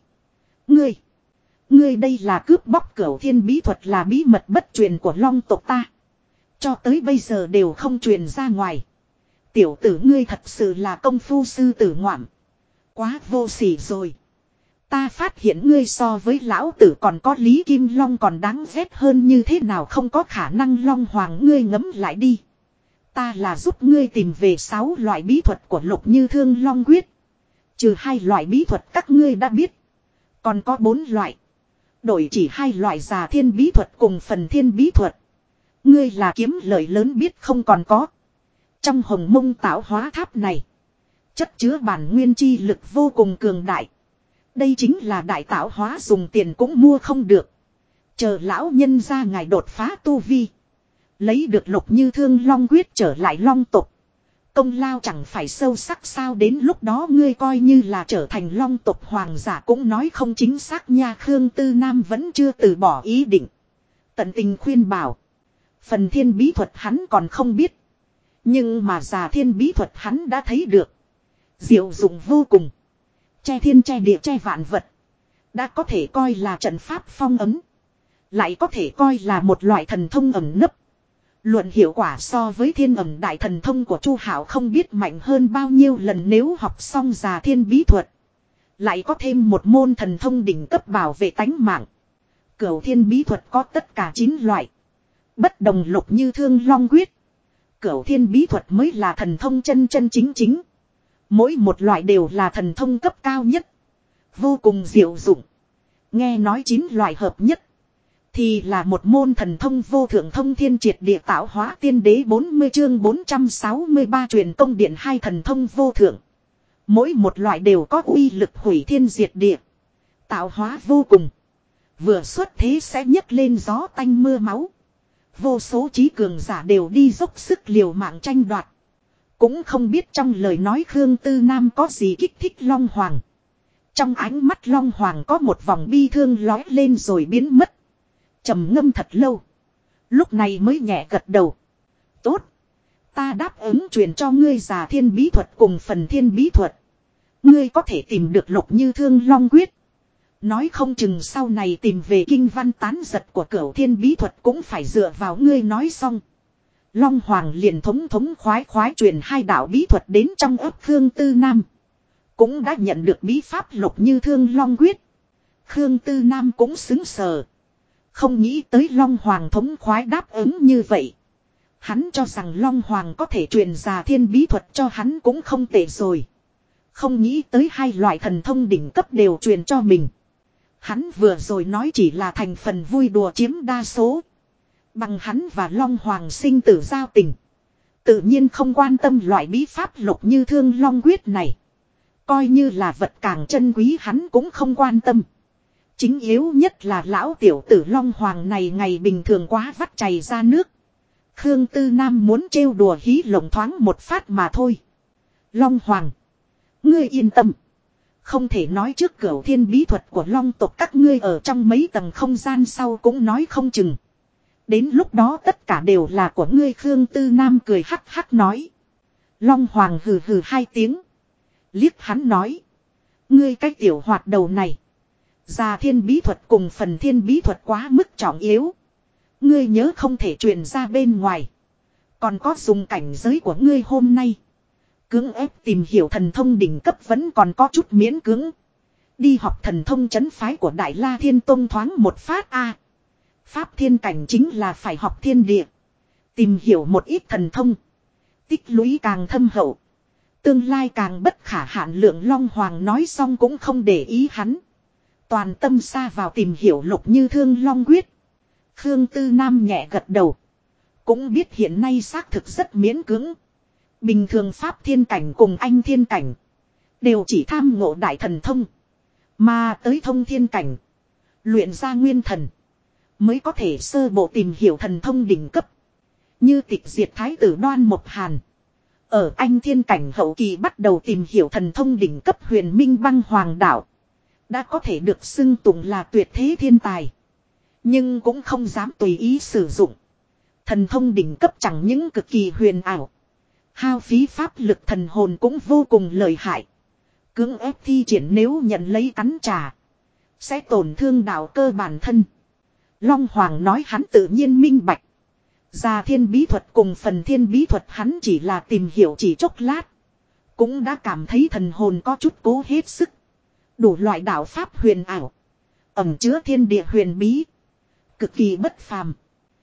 Ngươi đây là cướp bóc cửu thiên bí thuật là bí mật bất truyền của Long tộc ta. Cho tới bây giờ đều không truyền ra ngoài. Tiểu tử ngươi thật sự là công phu sư tử ngoạm. Quá vô sỉ rồi. Ta phát hiện ngươi so với lão tử còn có Lý Kim Long còn đáng ghét hơn như thế nào không có khả năng Long Hoàng ngươi ngấm lại đi. Ta là giúp ngươi tìm về 6 loại bí thuật của Lục Như Thương Long quyết. Trừ 2 loại bí thuật các ngươi đã biết. Còn có 4 loại. Đổi chỉ 2 loại già thiên bí thuật cùng phần thiên bí thuật. Ngươi là kiếm lợi lớn biết không còn có. Trong Hồng Mông Tạo Hóa Tháp này. Chất chứa bản nguyên chi lực vô cùng cường đại. Đây chính là đại tạo hóa dùng tiền cũng mua không được. Chờ lão nhân ra ngài đột phá tu vi. Lấy được Lục Như Thương Long quyết trở lại Long tộc. Công lao chẳng phải sâu sắc sao đến lúc đó ngươi coi như là trở thành Long tộc hoàng giả cũng nói không chính xác nha Khương Tư Nam vẫn chưa từ bỏ ý định. Tận tình khuyên bảo. Phần thiên bí thuật hắn còn không biết. Nhưng mà già thiên bí thuật hắn đã thấy được. Diệu dụng vô cùng. Che thiên che địa che vạn vật. Đã có thể coi là trận pháp phong ấn. Lại có thể coi là một loại thần thông ẩn nấp. Luận hiệu quả so với thiên ẩn đại thần thông của Chu Hạo không biết mạnh hơn bao nhiêu lần, nếu học xong già thiên bí thuật. Lại có thêm một môn thần thông đỉnh cấp bảo vệ tánh mạng. Cửu thiên bí thuật có tất cả 9 loại. Bất đồng lục như thương long quyết. Cửu thiên bí thuật mới là thần thông chân chân chính chính. Mỗi một loại đều là thần thông cấp cao nhất. Vô cùng diệu dụng. Nghe nói 9 loại hợp nhất. Thì là một môn thần thông vô thượng thông thiên triệt địa tạo hóa tiên đế. 40 chương 463 truyền công điện 2 thần thông vô thượng. Mỗi một loại đều có uy lực hủy thiên diệt địa. Tạo hóa vô cùng. Vừa xuất thế sẽ nhấc lên gió tanh mưa máu. Vô số trí cường giả đều đi dốc sức liều mạng tranh đoạt. Cũng không biết trong lời nói Khương Tư Nam có gì kích thích Long Hoàng. Trong ánh mắt Long Hoàng có một vòng bi thương lói lên rồi biến mất. Trầm ngâm thật lâu. Lúc này mới nhẹ gật đầu. Tốt. Ta đáp ứng truyền cho ngươi già thiên bí thuật cùng phần thiên bí thuật. Ngươi có thể tìm được lục như thương long quyết. Nói không chừng sau này tìm về kinh văn tán giật của cửu thiên bí thuật cũng phải dựa vào ngươi. Nói xong. Long Hoàng liền thống khoái truyền 2 đạo bí thuật đến trong ấp Khương Tư Nam. Cũng đã nhận được bí pháp lục như thương long quyết. Khương Tư Nam cũng xứng sờ. Không nghĩ tới Long Hoàng thống khoái đáp ứng như vậy. Hắn cho rằng Long Hoàng có thể truyền già thiên bí thuật cho hắn cũng không tệ rồi. Không nghĩ tới 2 loại thần thông đỉnh cấp đều truyền cho mình. Hắn vừa rồi nói chỉ là thành phần vui đùa chiếm đa số. Bằng hắn và Long Hoàng sinh tử giao tình. Tự nhiên không quan tâm loại bí pháp lục như thương long quyết này. Coi như là vật càng chân quý hắn cũng không quan tâm. Chính yếu nhất là lão tiểu tử Long Hoàng này ngày bình thường quá vắt chảy ra nước. Khương Tư Nam muốn trêu đùa hí lộng thoáng một phát mà thôi. Long Hoàng. Ngươi yên tâm. Không thể nói trước cửu thiên bí thuật của Long tộc các ngươi ở trong mấy tầng không gian sau cũng nói không chừng. Đến lúc đó tất cả đều là của ngươi. Khương Tư Nam cười hắc hắc nói. Long Hoàng hừ hừ 2 tiếng. Liếc hắn nói. Ngươi cái tiểu hoạt đầu này. Già thiên bí thuật cùng phần thiên bí thuật quá mức trọng yếu. Ngươi nhớ không thể truyền ra bên ngoài. Còn có dùng cảnh giới của ngươi hôm nay. Cưỡng ép tìm hiểu thần thông đỉnh cấp vẫn còn có chút miễn cưỡng. Đi học thần thông trấn phái của Đại La Thiên Tông thoáng một phát a. Pháp thiên cảnh chính là phải học thiên địa. Tìm hiểu một ít thần thông. Tích lũy càng thâm hậu. Tương lai càng bất khả hạn lượng. Long Hoàng nói xong cũng không để ý hắn. Toàn tâm xa vào tìm hiểu lục như thương long quyết. Khương Tư Nam nhẹ gật đầu. Cũng biết hiện nay xác thực rất miễn cưỡng. Bình thường pháp thiên cảnh cùng anh thiên cảnh. Đều chỉ tham ngộ đại thần thông. Mà tới thông thiên cảnh. Luyện ra nguyên thần. Mới có thể sơ bộ tìm hiểu thần thông đỉnh cấp. Như tịch diệt thái tử Đoan Mộc Hàn. Ở anh thiên cảnh hậu kỳ bắt đầu tìm hiểu thần thông đỉnh cấp huyền minh băng hoàng đạo. Đã có thể được xưng tụng là tuyệt thế thiên tài. Nhưng cũng không dám tùy ý sử dụng. Thần thông đỉnh cấp chẳng những cực kỳ huyền ảo. Hao phí pháp lực thần hồn cũng vô cùng lợi hại. Cưỡng ép thi triển nếu nhận lấy cắn trả. Sẽ tổn thương đạo cơ bản thân. Long Hoàng nói hắn tự nhiên minh bạch. Già thiên bí thuật cùng phần thiên bí thuật hắn chỉ là tìm hiểu chỉ chốc lát. Cũng đã cảm thấy thần hồn có chút cố hết sức. Đủ loại đạo pháp huyền ảo. Ẩm chứa thiên địa huyền bí. Cực kỳ bất phàm.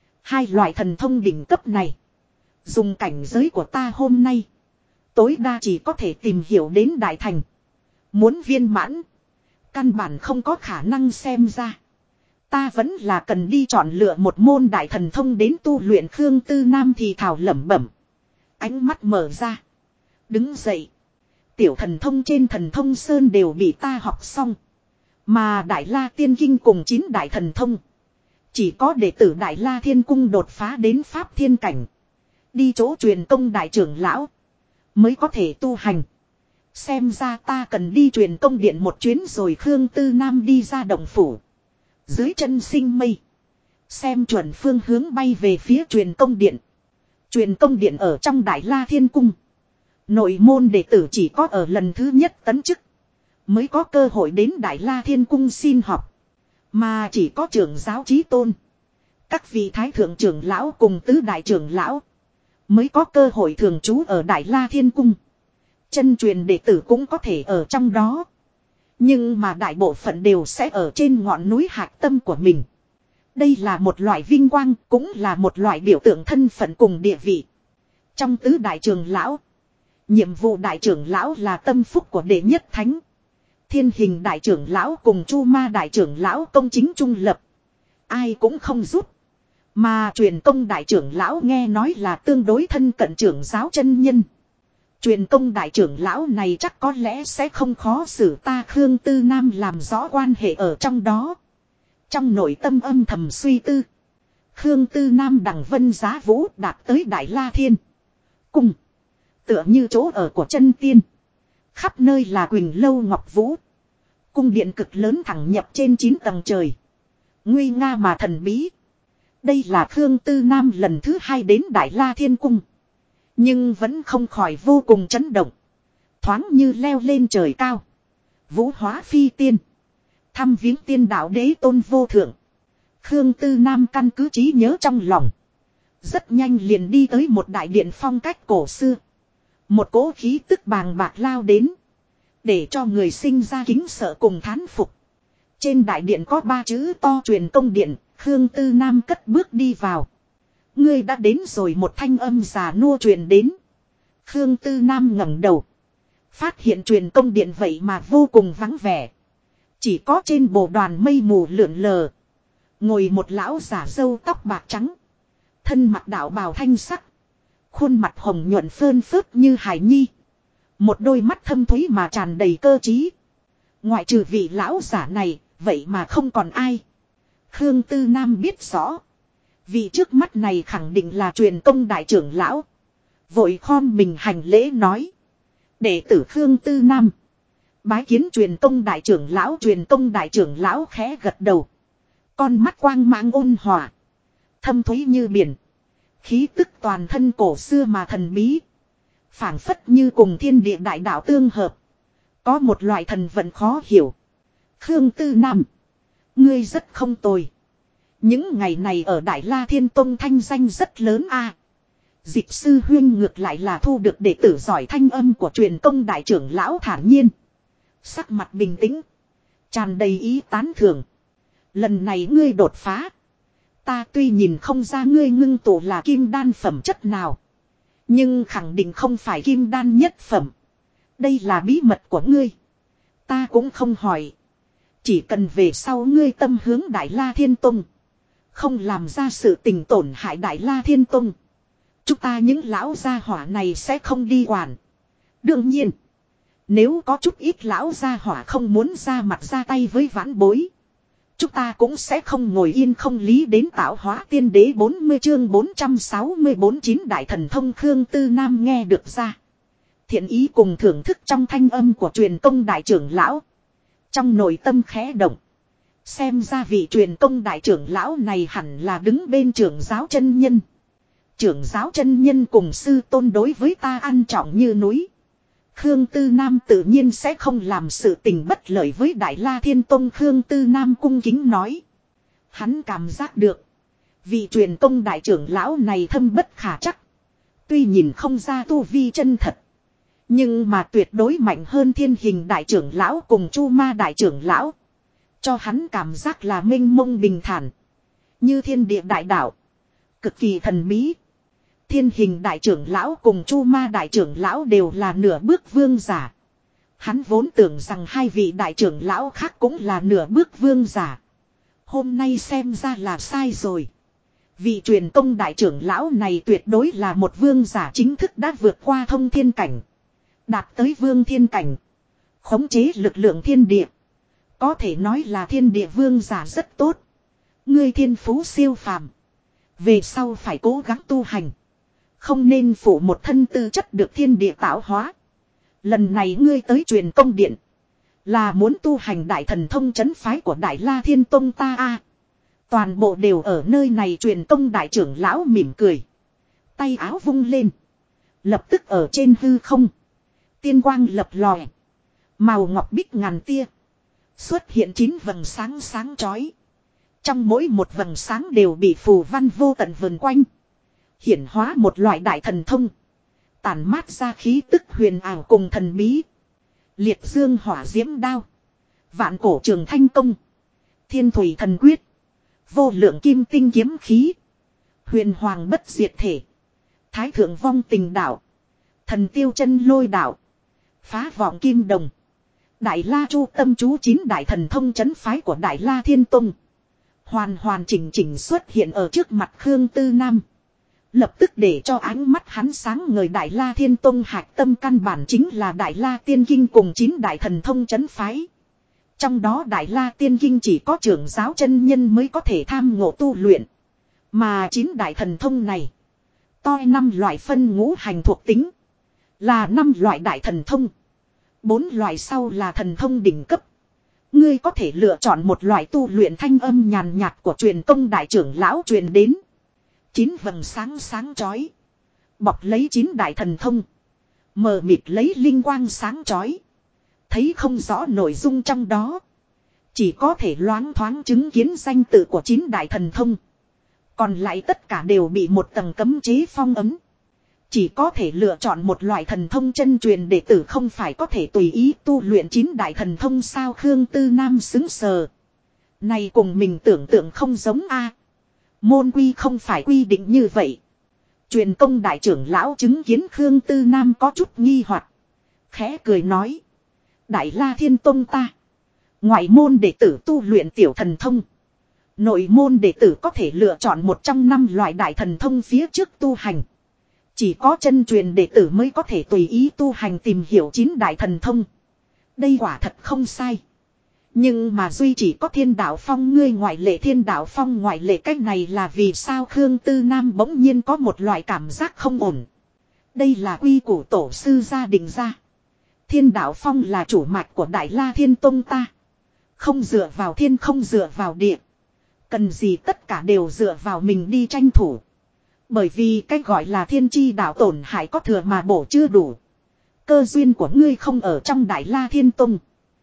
2 loại thần thông đỉnh cấp này. Dùng cảnh giới của ta hôm nay. Tối đa chỉ có thể tìm hiểu đến đại thành. Muốn viên mãn. Căn bản không có khả năng xem ra. Ta vẫn là cần đi chọn lựa một môn đại thần thông đến tu luyện. Khương Tư Nam thì thào lẩm bẩm. Ánh mắt mở ra. Đứng dậy. Tiểu thần thông trên thần thông sơn đều bị ta học xong. Mà Đại La Tiên Kinh cùng 9 đại thần thông. Chỉ có đệ tử Đại La Thiên Cung đột phá đến Pháp Thiên Cảnh. Đi chỗ truyền công đại trưởng lão. Mới có thể tu hành. Xem ra ta cần đi truyền công điện một chuyến rồi. Khương Tư Nam đi ra động phủ. Dưới chân sinh mây. Xem chuẩn phương hướng bay về phía truyền công điện. Truyền công điện ở trong Đại La Thiên Cung. Nội môn đệ tử chỉ có ở lần thứ nhất tấn chức mới có cơ hội đến Đại La Thiên Cung xin học. Mà chỉ có trưởng giáo chí tôn, các vị thái thượng trưởng lão cùng tứ đại trưởng lão mới có cơ hội thường trú ở Đại La Thiên Cung. Chân truyền đệ tử cũng có thể ở trong đó. Nhưng mà đại bộ phận đều sẽ ở trên ngọn núi hạc tâm của mình. Đây là một loại vinh quang, cũng là một loại biểu tượng thân phận cùng địa vị. Trong tứ đại trưởng lão, nhiệm vụ đại trưởng lão là tâm phúc của đệ nhất thánh. Thiên hình đại trưởng lão cùng chu ma đại trưởng lão công chính trung lập. Ai cũng không rút. Mà truyền công đại trưởng lão nghe nói là tương đối thân cận trưởng giáo chân nhân. Truyền công đại trưởng lão này chắc có lẽ sẽ không khó xử ta Khương Tư Nam làm rõ quan hệ ở trong đó. Trong nội tâm âm thầm suy tư. Khương Tư Nam đằng vân giá vũ đạt tới Đại La Thiên Cung. Tựa như chỗ ở của chân tiên. Khắp nơi là Quỳnh Lâu Ngọc Vũ. Cung điện cực lớn thẳng nhập trên 9 tầng trời. Nguy nga mà thần bí. Đây là Khương Tư Nam lần thứ 2 đến Đại La Thiên Cung. Nhưng vẫn không khỏi vô cùng chấn động. Thoáng như leo lên trời cao. Vũ hóa phi tiên. Thăm viếng tiên đạo đế tôn vô thượng. Khương Tư Nam căn cứ trí nhớ trong lòng. Rất nhanh liền đi tới một đại điện phong cách cổ xưa. Một cỗ khí tức bàng bạc lao đến. Để cho người sinh ra kính sợ cùng thán phục. Trên đại điện có 3 chữ to truyền công điện. Khương Tư Nam cất bước đi vào. Ngươi đã đến rồi, một thanh âm già nua truyền đến. Khương Tư Nam ngẩng đầu. Phát hiện truyền công điện vậy mà vô cùng vắng vẻ. Chỉ có trên bồ đoàn mây mù lượn lờ. Ngồi một lão giả râu tóc bạc trắng. Thân mặc đạo bào thanh sắc. Khuôn mặt hồng nhuận phơn phớt như hải nhi. Một đôi mắt thâm thúy mà tràn đầy cơ trí. Ngoại trừ vị lão giả này, vậy mà không còn ai. Khương Tư Nam biết rõ. Vị trước mắt này khẳng định là truyền công đại trưởng lão. Vội khom mình hành lễ nói. Đệ tử Khương Tư Nam. Bái kiến truyền công đại trưởng lão. Truyền công đại trưởng lão khẽ gật đầu. Con mắt quang mang ôn hòa. Thâm thúy như biển. Khí tức toàn thân cổ xưa mà thần bí. Phảng phất như cùng thiên địa đại đạo tương hợp. Có một loại thần vận khó hiểu. Khương Tư Nam. Ngươi rất không tồi. Những ngày này ở Đại La Thiên Tông thanh danh rất lớn a. Dịch sư huyên ngược lại là thu được đệ tử giỏi, thanh âm của truyền công đại trưởng lão thản nhiên. Sắc mặt bình tĩnh. Tràn đầy ý tán thưởng. Lần này ngươi đột phá. Ta tuy nhìn không ra ngươi ngưng tụ là kim đan phẩm chất nào. Nhưng khẳng định không phải kim đan nhất phẩm. Đây là bí mật của ngươi. Ta cũng không hỏi. Chỉ cần về sau ngươi tâm hướng Đại La Thiên Tông. Không làm ra sự tình tổn hại Đại La Thiên Tông. Chúng ta những lão gia hỏa này sẽ không đi quản. Đương nhiên. Nếu có chút ít lão gia hỏa không muốn ra mặt ra tay với vãn bối. Chúng ta cũng sẽ không ngồi yên không lý đến tạo hóa tiên đế 40 chương 464 9 đại thần thông. Khương Tư Nam nghe được ra. Thiện ý cùng thưởng thức trong thanh âm của truyền công đại trưởng lão. Trong nội tâm khẽ động. Xem ra vị truyền công đại trưởng lão này hẳn là đứng bên trưởng giáo chân nhân. Trưởng giáo chân nhân cùng sư tôn đối với ta ăn trọng như núi. Khương Tư Nam tự nhiên sẽ không làm sự tình bất lợi với Đại La Thiên Tông. Khương Tư Nam cung kính nói. Hắn cảm giác được. Vị truyền công đại trưởng lão này thâm bất khả chắc. Tuy nhìn không ra tu vi chân thật. Nhưng mà tuyệt đối mạnh hơn thiên hình đại trưởng lão cùng chu ma đại trưởng lão. Cho hắn cảm giác là mênh mông bình thản. Như thiên địa đại đạo. Cực kỳ thần bí. Thiên hình đại trưởng lão cùng chu ma đại trưởng lão đều là nửa bước vương giả. Hắn vốn tưởng rằng hai vị đại trưởng lão khác cũng là nửa bước vương giả. Hôm nay xem ra là sai rồi. Vị truyền công đại trưởng lão này tuyệt đối là một vương giả chính thức đã vượt qua thông thiên cảnh. Đạt tới vương thiên cảnh. Khống chế lực lượng thiên địa. Có thể nói là thiên địa vương giả rất tốt. Ngươi thiên phú siêu phàm. Về sau phải cố gắng tu hành. Không nên phụ một thân tư chất được thiên địa tạo hóa. Lần này ngươi tới truyền công điện. Là muốn tu hành đại thần thông trấn phái của Đại La Thiên Tông ta a. Toàn bộ đều ở nơi này. Truyền công đại trưởng lão mỉm cười. Tay áo vung lên. Lập tức ở trên hư không. Tiên quang lập lòe. Màu ngọc bích ngàn tia. Xuất hiện 9 vầng sáng sáng chói. Trong mỗi một vầng sáng đều bị phù văn vô tận vần quanh. Hiển hóa một loại đại thần thông. Tản mát ra khí tức huyền ảo cùng thần bí. Liệt dương hỏa diễm đao. Vạn cổ trường thanh công. Thiên thủy thần quyết. Vô lượng kim tinh kiếm khí. Huyền hoàng bất diệt thể. Thái thượng vong tình đạo. Thần tiêu chân lôi đạo. Phá vọng kim đồng. Đại La Chu tâm chú 9 đại thần thông chấn phái của Đại La Thiên Tông. Hoàn chỉnh xuất hiện ở trước mặt Khương Tư Nam. Lập tức để cho ánh mắt hắn sáng ngời. Đại La Thiên Tông hạch tâm căn bản chính là Đại La Tiên Kinh cùng 9 đại thần thông chấn phái. Trong đó Đại La Tiên Kinh chỉ có trưởng giáo chân nhân mới có thể tham ngộ tu luyện. Mà 9 đại thần thông này. Toi 5 loại phân ngũ hành thuộc tính. Là 5 loại đại thần thông. 4 loại sau là thần thông đỉnh cấp. Ngươi có thể lựa chọn một loại tu luyện thanh âm nhàn nhạt của truyền công đại trưởng lão truyền đến. 9 vầng sáng sáng chói. Bọc lấy 9 đại thần thông. Mờ mịt lấy linh quang sáng chói. Thấy không rõ nội dung trong đó. Chỉ có thể loáng thoáng chứng kiến danh tự của 9 đại thần thông. Còn lại tất cả đều bị một tầng cấm chế phong ấn. Chỉ có thể lựa chọn một loại thần thông chân truyền đệ tử, không phải có thể tùy ý tu luyện 9 đại thần thông sao. Khương Tư Nam xứng sờ. Này cùng mình tưởng tượng không giống a. Môn quy không phải quy định như vậy. Truyền công đại trưởng lão chứng kiến Khương Tư Nam có chút nghi hoặc, khẽ cười nói. Đại La Thiên Tông ta. Ngoại môn đệ tử tu luyện tiểu thần thông. Nội môn đệ tử có thể lựa chọn một trong 5 loại đại thần thông phía trước tu hành. Chỉ có chân truyền đệ tử mới có thể tùy ý tu hành tìm hiểu 9 đại thần thông. Đây quả thật không sai. Nhưng mà duy chỉ có Thiên Đạo Phong ngươi ngoại lệ. Thiên Đạo Phong ngoại lệ, cách này là vì sao? Khương Tư Nam bỗng nhiên có một loại cảm giác không ổn. Đây là quy củ tổ sư gia định ra. Thiên Đạo Phong là chủ mạch của Đại La Thiên Tông ta. Không dựa vào thiên, không dựa vào địa. Cần gì tất cả đều dựa vào mình đi tranh thủ. Bởi vì cách gọi là thiên chi đạo tổn hại có thừa mà bổ chưa đủ. Cơ duyên của ngươi không ở trong Đại La Thiên Tông,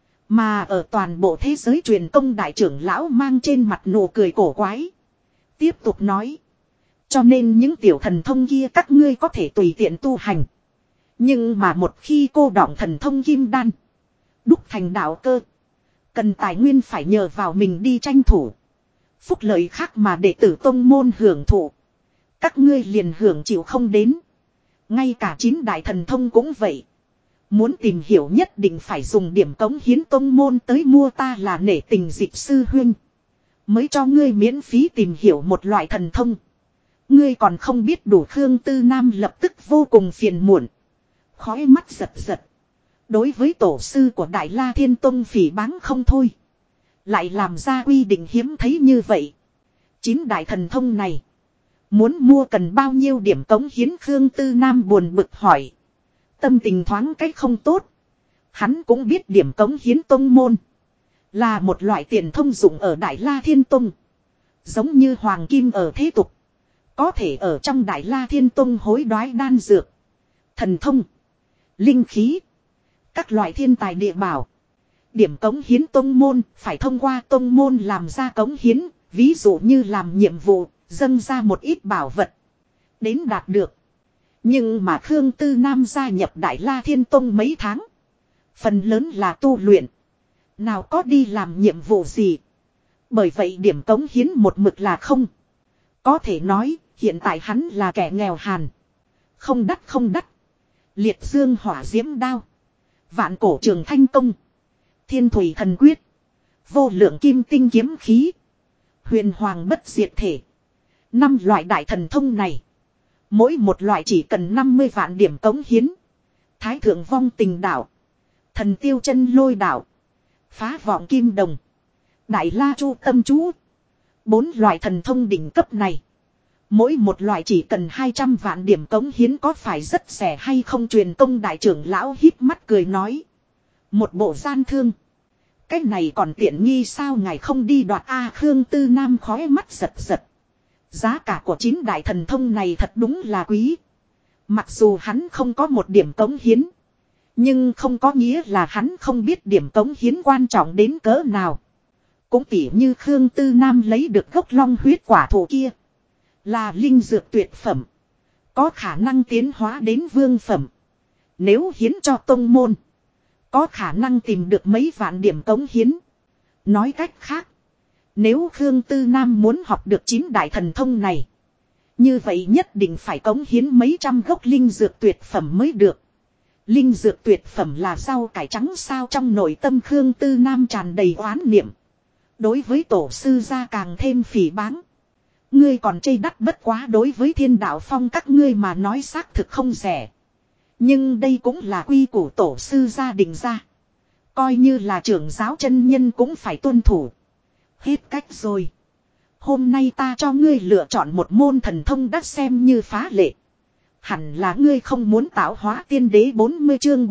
mà ở toàn bộ thế giới. Truyền công đại trưởng lão mang trên mặt nụ cười cổ quái. Tiếp tục nói. Cho nên những tiểu thần thông kia các ngươi có thể tùy tiện tu hành. Nhưng mà một khi cô đọng thần thông kim đan, đúc thành đạo cơ, cần tài nguyên phải nhờ vào mình đi tranh thủ. Phúc lợi khác mà đệ tử tông môn hưởng thụ, các ngươi liền hưởng chịu không đến. Ngay cả 9 đại thần thông cũng vậy. Muốn tìm hiểu nhất định phải dùng điểm cống hiến tông môn tới mua. Ta là nể tình Dịch sư huynh, mới cho ngươi miễn phí tìm hiểu một loại thần thông. Ngươi còn không biết đủ. Khương Tư Nam lập tức vô cùng phiền muộn. Khói mắt giật giật. Đối với tổ sư của Đại La Thiên Tông phỉ báng không thôi. Lại làm ra quy định hiếm thấy như vậy. 9 đại thần thông này muốn mua cần bao nhiêu điểm cống hiến? Khương Tư Nam buồn bực hỏi. Tâm tình thoáng cách không tốt. Hắn cũng biết điểm cống hiến tông môn là một loại tiền thông dụng ở Đại La Thiên Tông. Giống như hoàng kim ở thế tục. Có thể ở trong Đại La Thiên Tông hối đoái đan dược, thần thông, linh khí, các loại thiên tài địa bảo. Điểm cống hiến tông môn phải thông qua tông môn làm ra cống hiến. Ví dụ như làm nhiệm vụ, dâng ra một ít bảo vật đến đạt được. Nhưng mà Khương Tư Nam gia nhập Đại La Thiên Tông mấy tháng, phần lớn là tu luyện, nào có đi làm nhiệm vụ gì. Bởi vậy điểm cống hiến một mực là không. Có thể nói hiện tại hắn là kẻ nghèo hàn. Không đắt không đắt. Liệt dương hỏa diễm đao, vạn cổ trường thanh công, thiên thủy thần quyết, vô lượng kim tinh kiếm khí, huyền hoàng bất diệt thể. 5 loại đại thần thông này, mỗi một loại chỉ cần 50 vạn điểm cống hiến. Thái thượng vong tình đạo, thần tiêu chân lôi đạo, phá vọng kim đồng, Đại La Chu tâm chú. 4 loại thần thông đỉnh cấp này, mỗi một loại chỉ cần 200 vạn điểm cống hiến. Có phải rất rẻ hay không? Truyền công đại trưởng lão híp mắt cười nói. Một bộ gian thương. Cái này còn tiện nghi sao ngài không đi đoạt a? Khương Tư Nam khói mắt giật giật. Giá cả của 9 đại thần thông này thật đúng là quý. Mặc dù hắn không có một điểm cống hiến. Nhưng không có nghĩa là hắn không biết điểm cống hiến quan trọng đến cỡ nào. Cũng tỉ như Khương Tư Nam lấy được gốc long huyết quả thụ kia. Là linh dược tuyệt phẩm. Có khả năng tiến hóa đến vương phẩm. Nếu hiến cho tông môn. Có khả năng tìm được mấy vạn điểm cống hiến. Nói cách khác. Nếu Khương Tư Nam muốn học được 9 đại thần thông này. Như vậy nhất định phải cống hiến mấy trăm gốc linh dược tuyệt phẩm mới được. Linh dược tuyệt phẩm là rau cải trắng sao, trong nội tâm Khương Tư Nam tràn đầy oán niệm. Đối với tổ sư gia càng thêm phỉ báng. Ngươi còn chê đắt bất quá, đối với Thiên Đạo Phong các ngươi mà nói xác thực không rẻ. Nhưng đây cũng là quy củ tổ sư gia định ra. Coi như là trưởng giáo chân nhân cũng phải tuân thủ. Hết cách rồi. Hôm nay ta cho ngươi lựa chọn một môn thần thông đã xem như phá lệ. Hẳn là ngươi không muốn tạo hóa tiên đế. 40 chương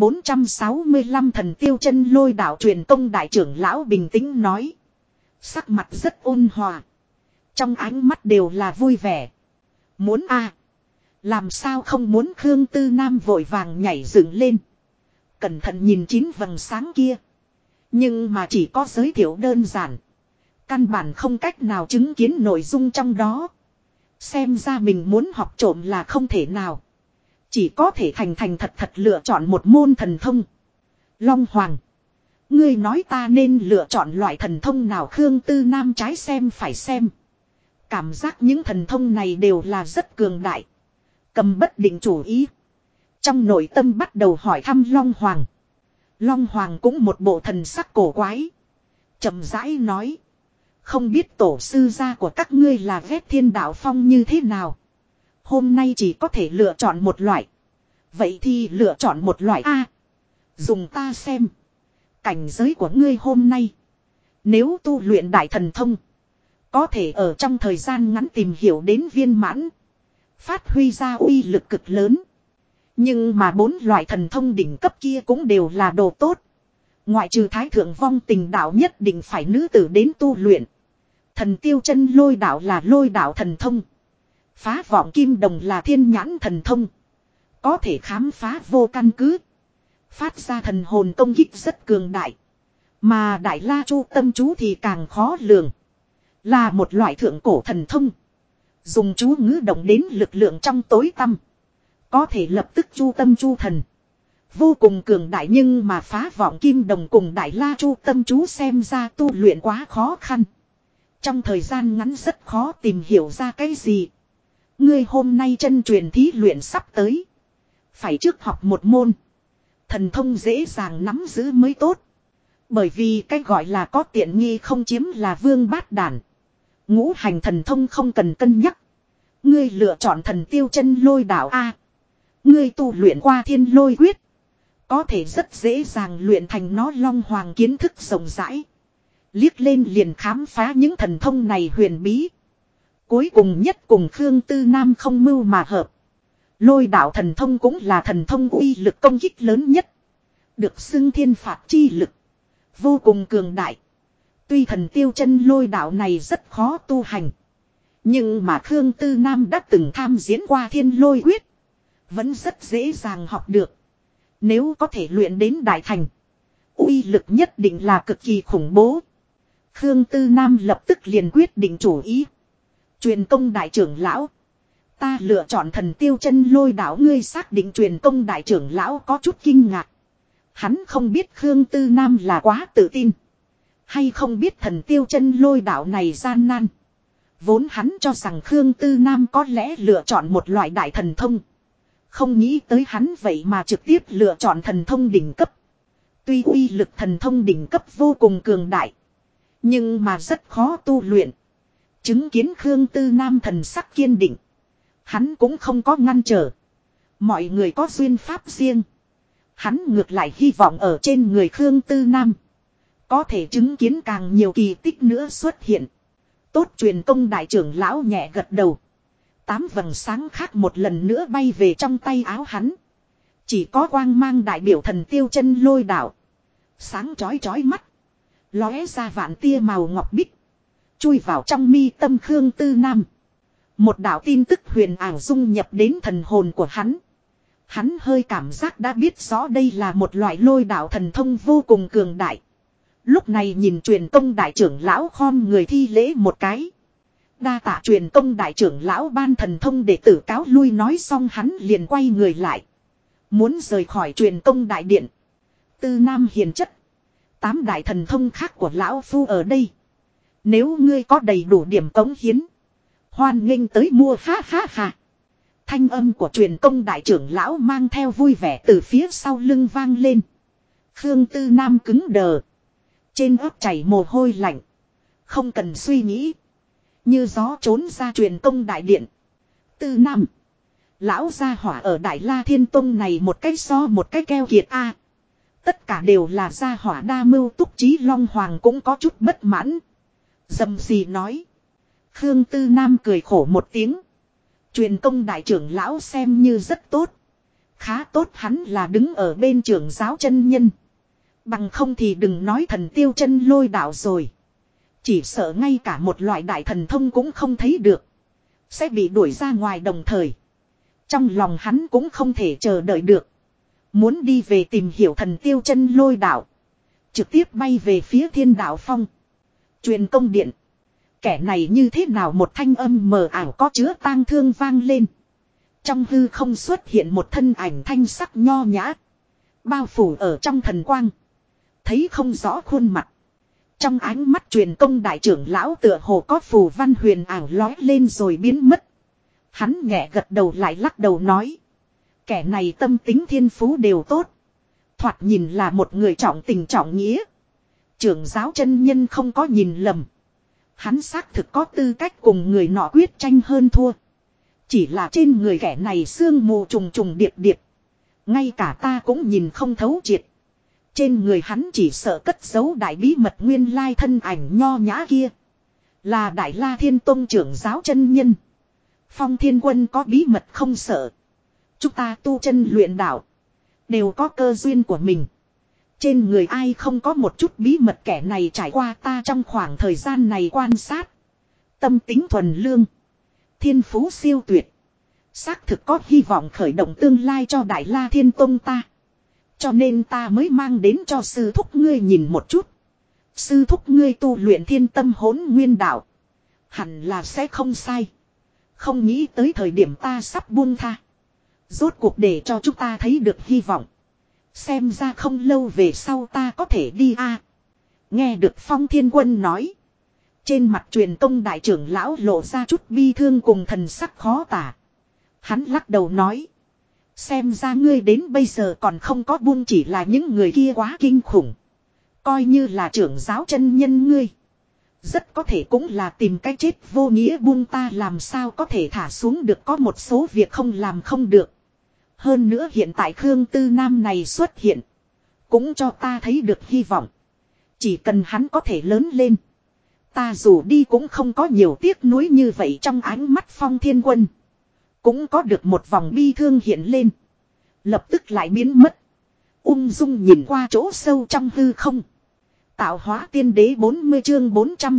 465 thần tiêu chân lôi đạo truyền tông đại trưởng lão bình tĩnh nói. Sắc mặt rất ôn hòa. Trong ánh mắt đều là vui vẻ. Muốn a? Làm sao không muốn? Khương Tư Nam vội vàng nhảy dựng lên. Cẩn thận nhìn 9 vầng sáng kia. Nhưng mà chỉ có giới thiệu đơn giản. Căn bản không cách nào chứng kiến nội dung trong đó. Xem ra mình muốn học trộm là không thể nào. Chỉ có thể thành thành thật thật lựa chọn một môn thần thông. Long Hoàng. Ngươi nói ta nên lựa chọn loại thần thông nào? Khương Tư Nam trái xem phải xem. Cảm giác những thần thông này đều là rất cường đại. Cầm bất định chủ ý. Trong nội tâm bắt đầu hỏi thăm Long Hoàng. Long Hoàng cũng một bộ thần sắc cổ quái. Chậm rãi nói. Không biết tổ sư gia của các ngươi là ghét Thiên Đạo Phong như thế nào. Hôm nay chỉ có thể lựa chọn một loại. Vậy thì lựa chọn một loại A. Dùng ta xem. Cảnh giới của ngươi hôm nay. Nếu tu luyện đại thần thông. Có thể ở trong thời gian ngắn tìm hiểu đến viên mãn. Phát huy ra uy lực cực lớn. Nhưng mà 4 loại thần thông đỉnh cấp kia cũng đều là đồ tốt. Ngoại trừ Thái Thượng Vong Tình đạo nhất định phải nữ tử đến tu luyện. Thần tiêu chân lôi đạo là lôi đạo thần thông. Phá vọng kim đồng là thiên nhãn thần thông. Có thể khám phá vô căn cứ. Phát ra thần hồn công kích rất cường đại. Mà Đại La Chu tâm chú thì càng khó lường. Là một loại thượng cổ thần thông. Dùng chú ngữ động đến lực lượng trong tối tăm. Có thể lập tức chu tâm chu thần. Vô cùng cường đại, nhưng mà phá vọng kim đồng cùng Đại La Chu tâm chú xem ra tu luyện quá khó khăn. Trong thời gian ngắn rất khó tìm hiểu ra cái gì. Ngươi hôm nay chân truyền thí luyện sắp tới. Phải trước học một môn. Thần thông dễ dàng nắm giữ mới tốt. Bởi vì cái gọi là có tiện nghi không chiếm là vương bát đản. Ngũ hành thần thông không cần cân nhắc. Ngươi lựa chọn thần tiêu chân lôi đạo A. Ngươi tu luyện qua thiên lôi quyết. Có thể rất dễ dàng luyện thành nó. Long Hoàng kiến thức rộng rãi. Liếc lên liền khám phá những thần thông này huyền bí. Cuối cùng nhất cùng Khương Tư Nam không mưu mà hợp. Lôi đạo thần thông cũng là thần thông uy lực công kích lớn nhất. Được xưng thiên phạt chi lực. Vô cùng cường đại. Tuy thần tiêu chân lôi đạo này rất khó tu hành. Nhưng mà Khương Tư Nam đã từng tham diễn qua thiên lôi quyết. Vẫn rất dễ dàng học được. Nếu có thể luyện đến đại thành. Uy lực nhất định là cực kỳ khủng bố. Khương Tư Nam lập tức liền quyết định chủ ý. Truyền công đại trưởng lão. Ta lựa chọn thần tiêu chân lôi đạo. Ngươi xác định truyền công đại trưởng lão có chút kinh ngạc. Hắn không biết Khương Tư Nam là quá tự tin. Hay không biết thần tiêu chân lôi đạo này gian nan. Vốn hắn cho rằng Khương Tư Nam có lẽ lựa chọn một loại đại thần thông. Không nghĩ tới hắn vậy mà trực tiếp lựa chọn thần thông đỉnh cấp. Tuy uy lực thần thông đỉnh cấp vô cùng cường đại. Nhưng mà rất khó tu luyện. Chứng kiến Khương Tư Nam thần sắc kiên định. Hắn cũng không có ngăn trở. Mọi người có duyên pháp riêng. Hắn ngược lại hy vọng ở trên người Khương Tư Nam. Có thể chứng kiến càng nhiều kỳ tích nữa xuất hiện. Tốt, truyền công đại trưởng lão nhẹ gật đầu. 8 vầng sáng khác một lần nữa bay về trong tay áo hắn. Chỉ có quang mang đại biểu thần tiêu chân lôi đạo. Sáng chói chói mắt. Lóe ra vạn tia màu ngọc bích. Chui vào trong mi tâm Khương Tư Nam. Một đạo tin tức huyền ảo dung nhập đến thần hồn của hắn. Hắn hơi cảm giác đã biết rõ đây là một loại lôi đạo thần thông vô cùng cường đại. Lúc này nhìn truyền công đại trưởng lão khom người thi lễ một cái. Đa tạ truyền công đại trưởng lão ban thần thông để tử cáo lui, nói xong hắn liền quay người lại. Muốn rời khỏi truyền công đại điện. Tư Nam hiền chất. 8 đại thần thông khác của lão phu ở đây. Nếu ngươi có đầy đủ điểm cống hiến. Hoan nghênh tới mua, ha ha ha. Thanh âm của truyền công đại trưởng lão mang theo vui vẻ từ phía sau lưng vang lên. Khương Tư Nam cứng đờ. Trên ớt chảy mồ hôi lạnh. Không cần suy nghĩ. Như gió trốn ra truyền công đại điện. Tư Nam. Lão gia hỏa ở Đại La Thiên Tông này một cái so một cái keo kiệt a. Tất cả đều là gia hỏa đa mưu túc trí, Long Hoàng cũng có chút bất mãn. Dầm gì nói. Khương Tư Nam cười khổ một tiếng. Truyền công đại trưởng lão xem như rất tốt. Khá tốt hắn là đứng ở bên trưởng giáo chân nhân. Bằng không thì đừng nói thần tiêu chân lôi đạo rồi. Chỉ sợ ngay cả một loại đại thần thông cũng không thấy được. Sẽ bị đuổi ra ngoài đồng thời. Trong lòng hắn cũng không thể chờ đợi được. Muốn đi về tìm hiểu thần tiêu chân lôi đạo. Trực tiếp bay về phía Thiên Đạo Phong. Truyền công điện. Kẻ này như thế nào, một thanh âm mờ ảo có chứa tang thương vang lên. Trong hư không xuất hiện một thân ảnh thanh sắc nho nhã. Bao phủ ở trong thần quang. Thấy không rõ khuôn mặt. Trong ánh mắt truyền công đại trưởng lão tựa hồ có phù văn huyền ảo lói lên rồi biến mất. Hắn nhẹ gật đầu lại lắc đầu nói. Kẻ này tâm tính thiên phú đều tốt. Thoạt nhìn là một người trọng tình trọng nghĩa. Trưởng giáo chân nhân không có nhìn lầm. Hắn xác thực có tư cách cùng người nọ quyết tranh hơn thua. Chỉ là trên người kẻ này sương mù trùng trùng điệp điệp. Ngay cả ta cũng nhìn không thấu triệt. Trên người hắn chỉ sợ cất giấu đại bí mật, nguyên lai thân ảnh nho nhã kia. Là Đại La Thiên Tông trưởng giáo chân nhân. Phong Thiên Quân có bí mật không sợ. Chúng ta tu chân luyện đạo. Đều có cơ duyên của mình. Trên người ai không có một chút bí mật, kẻ này trải qua ta trong khoảng thời gian này quan sát. Tâm tính thuần lương. Thiên phú siêu tuyệt. Xác thực có hy vọng khởi động tương lai cho Đại La Thiên Tông ta. Cho nên ta mới mang đến cho sư thúc ngươi nhìn một chút. Sư thúc ngươi tu luyện thiên tâm hỗn nguyên đạo. Hẳn là sẽ không sai. Không nghĩ tới thời điểm ta sắp buông tha. Rốt cuộc để cho chúng ta thấy được hy vọng. Xem ra không lâu về sau ta có thể đi a. Nghe được Phong Thiên Quân nói. Trên mặt truyền công đại trưởng lão lộ ra chút bi thương cùng thần sắc khó tả. Hắn lắc đầu nói. Xem ra ngươi đến bây giờ còn không có buông, chỉ là những người kia quá kinh khủng. Coi như là trưởng giáo chân nhân ngươi. Rất có thể cũng là tìm cái chết vô nghĩa buông, ta làm sao có thể thả xuống được, có một số việc không làm không được. Hơn nữa hiện tại Khương Tư Nam này xuất hiện. Cũng cho ta thấy được hy vọng. Chỉ cần hắn có thể lớn lên. Ta dù đi cũng không có nhiều tiếc nuối như vậy. Trong ánh mắt Phong Thiên Quân. Cũng có được một vòng bi thương hiện lên. Lập tức lại biến mất. Ung dung nhìn qua chỗ sâu trong hư không. Tạo hóa tiên đế 40 chương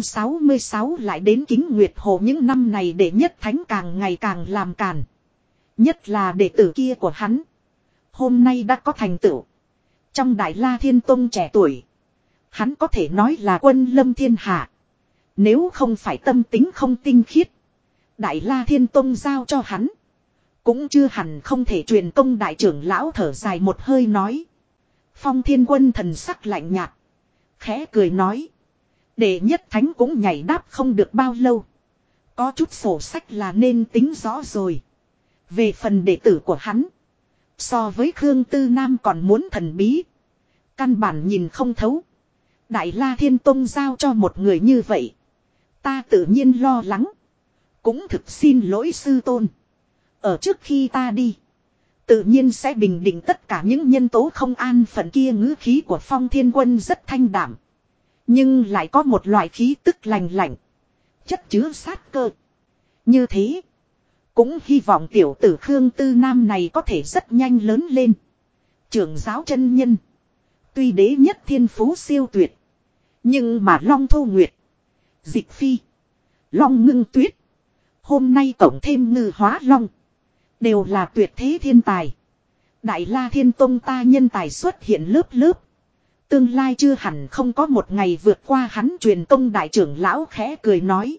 466 lại đến Kính Nguyệt Hồ. Những năm này đệ nhất thánh càng ngày càng làm càn. Nhất là đệ tử kia của hắn. Hôm nay đã có thành tựu. Trong Đại La Thiên Tông trẻ tuổi. Hắn có thể nói là quân lâm thiên hạ. Nếu không phải tâm tính không tinh khiết. Đại La Thiên Tông giao cho hắn. Cũng chưa hẳn không thể. Truyền công đại trưởng lão thở dài một hơi nói. Phong Thiên Quân thần sắc lạnh nhạt. Khẽ cười nói. Đệ nhất thánh cũng nhảy đáp không được bao lâu. Có chút sổ sách là nên tính rõ rồi. Về phần đệ tử của hắn. So với Khương Tư Nam còn muốn thần bí. Căn bản nhìn không thấu. Đại La Thiên Tông giao cho một người như vậy. Ta tự nhiên lo lắng. Cũng thực xin lỗi sư tôn. Ở trước khi ta đi. Tự nhiên sẽ bình định tất cả những nhân tố không an phận kia. Ngữ khí của Phong Thiên Quân rất thanh đảm. Nhưng lại có một loại khí tức lành lạnh. Chất chứa sát cơ. Như thế. Cũng hy vọng tiểu tử Khương Tư Nam này có thể rất nhanh lớn lên. Trưởng giáo chân nhân. Tuy đế nhất thiên phú siêu tuyệt. Nhưng mà Long Thu Nguyệt. Dịch Phi. Long Ngưng Tuyết. Hôm nay cộng thêm Ngư Hóa Long. Đều là tuyệt thế thiên tài. Đại La Thiên Tông ta nhân tài xuất hiện lớp lớp. Tương lai chưa hẳn không có một ngày vượt qua hắn. Truyền công đại trưởng lão khẽ cười nói.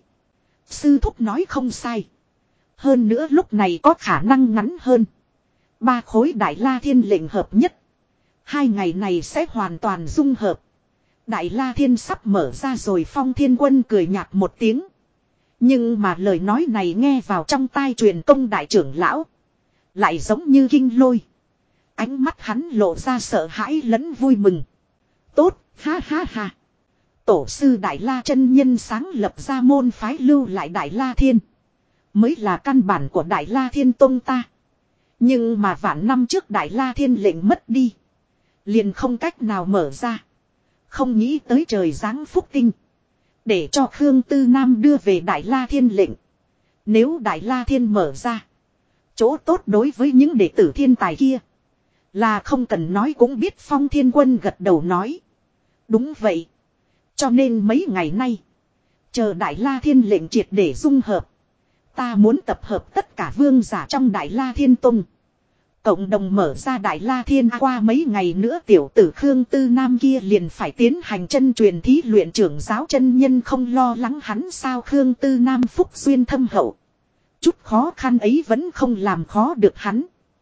Sư thúc nói không sai. Hơn nữa lúc này có khả năng ngắn hơn. 3 khối Đại La Thiên lệnh hợp nhất. 2 ngày này sẽ hoàn toàn dung hợp. Đại La Thiên sắp mở ra rồi. Phong Thiên Quân cười nhạt một tiếng. Nhưng mà lời nói này nghe vào trong tai truyền công đại trưởng lão. Lại giống như kinh lôi. Ánh mắt hắn lộ ra sợ hãi lẫn vui mừng. Tốt, ha ha ha. Tổ sư Đại La chân nhân sáng lập ra môn phái lưu lại Đại La Thiên. Mới là căn bản của Đại La Thiên Tông ta. Nhưng mà vạn năm trước Đại La Thiên lệnh mất đi. Liền không cách nào mở ra. Không nghĩ tới trời giáng phúc tinh. Để cho Khương Tư Nam đưa về Đại La Thiên lệnh. Nếu Đại La Thiên mở ra. Chỗ tốt đối với những đệ tử thiên tài kia. Là không cần nói cũng biết. Phong Thiên Quân gật đầu nói. Đúng vậy. Cho nên mấy ngày nay. Chờ Đại La Thiên lệnh triệt để dung hợp. Ta muốn tập hợp tất cả vương giả trong Đại La Thiên Tông. Cộng đồng mở ra Đại La Thiên. Qua mấy ngày nữa tiểu tử Khương Tư Nam kia liền phải tiến hành chân truyền thí luyện. Trưởng giáo chân nhân không lo lắng hắn sao. Khương Tư Nam phúc duyên thâm hậu. Chút khó khăn ấy vẫn không làm khó được hắn.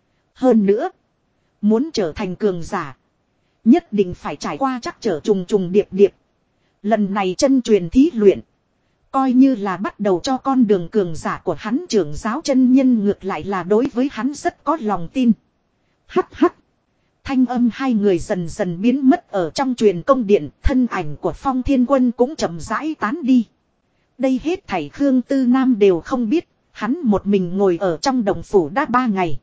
Hơn nữa. Muốn trở thành cường giả. Nhất định phải trải qua chắc trở trùng trùng điệp điệp. Lần này chân truyền thí luyện. Coi như là bắt đầu cho con đường cường giả của hắn. Trưởng giáo chân nhân ngược lại là đối với hắn rất có lòng tin. Hắc hắc. Thanh âm hai người dần dần biến mất ở trong truyền công điện. Thân ảnh của Phong Thiên Quân cũng chậm rãi tán đi. Đây hết thảy Khương Tư Nam đều không biết. Hắn một mình ngồi ở trong đồng phủ đã 3 ngày.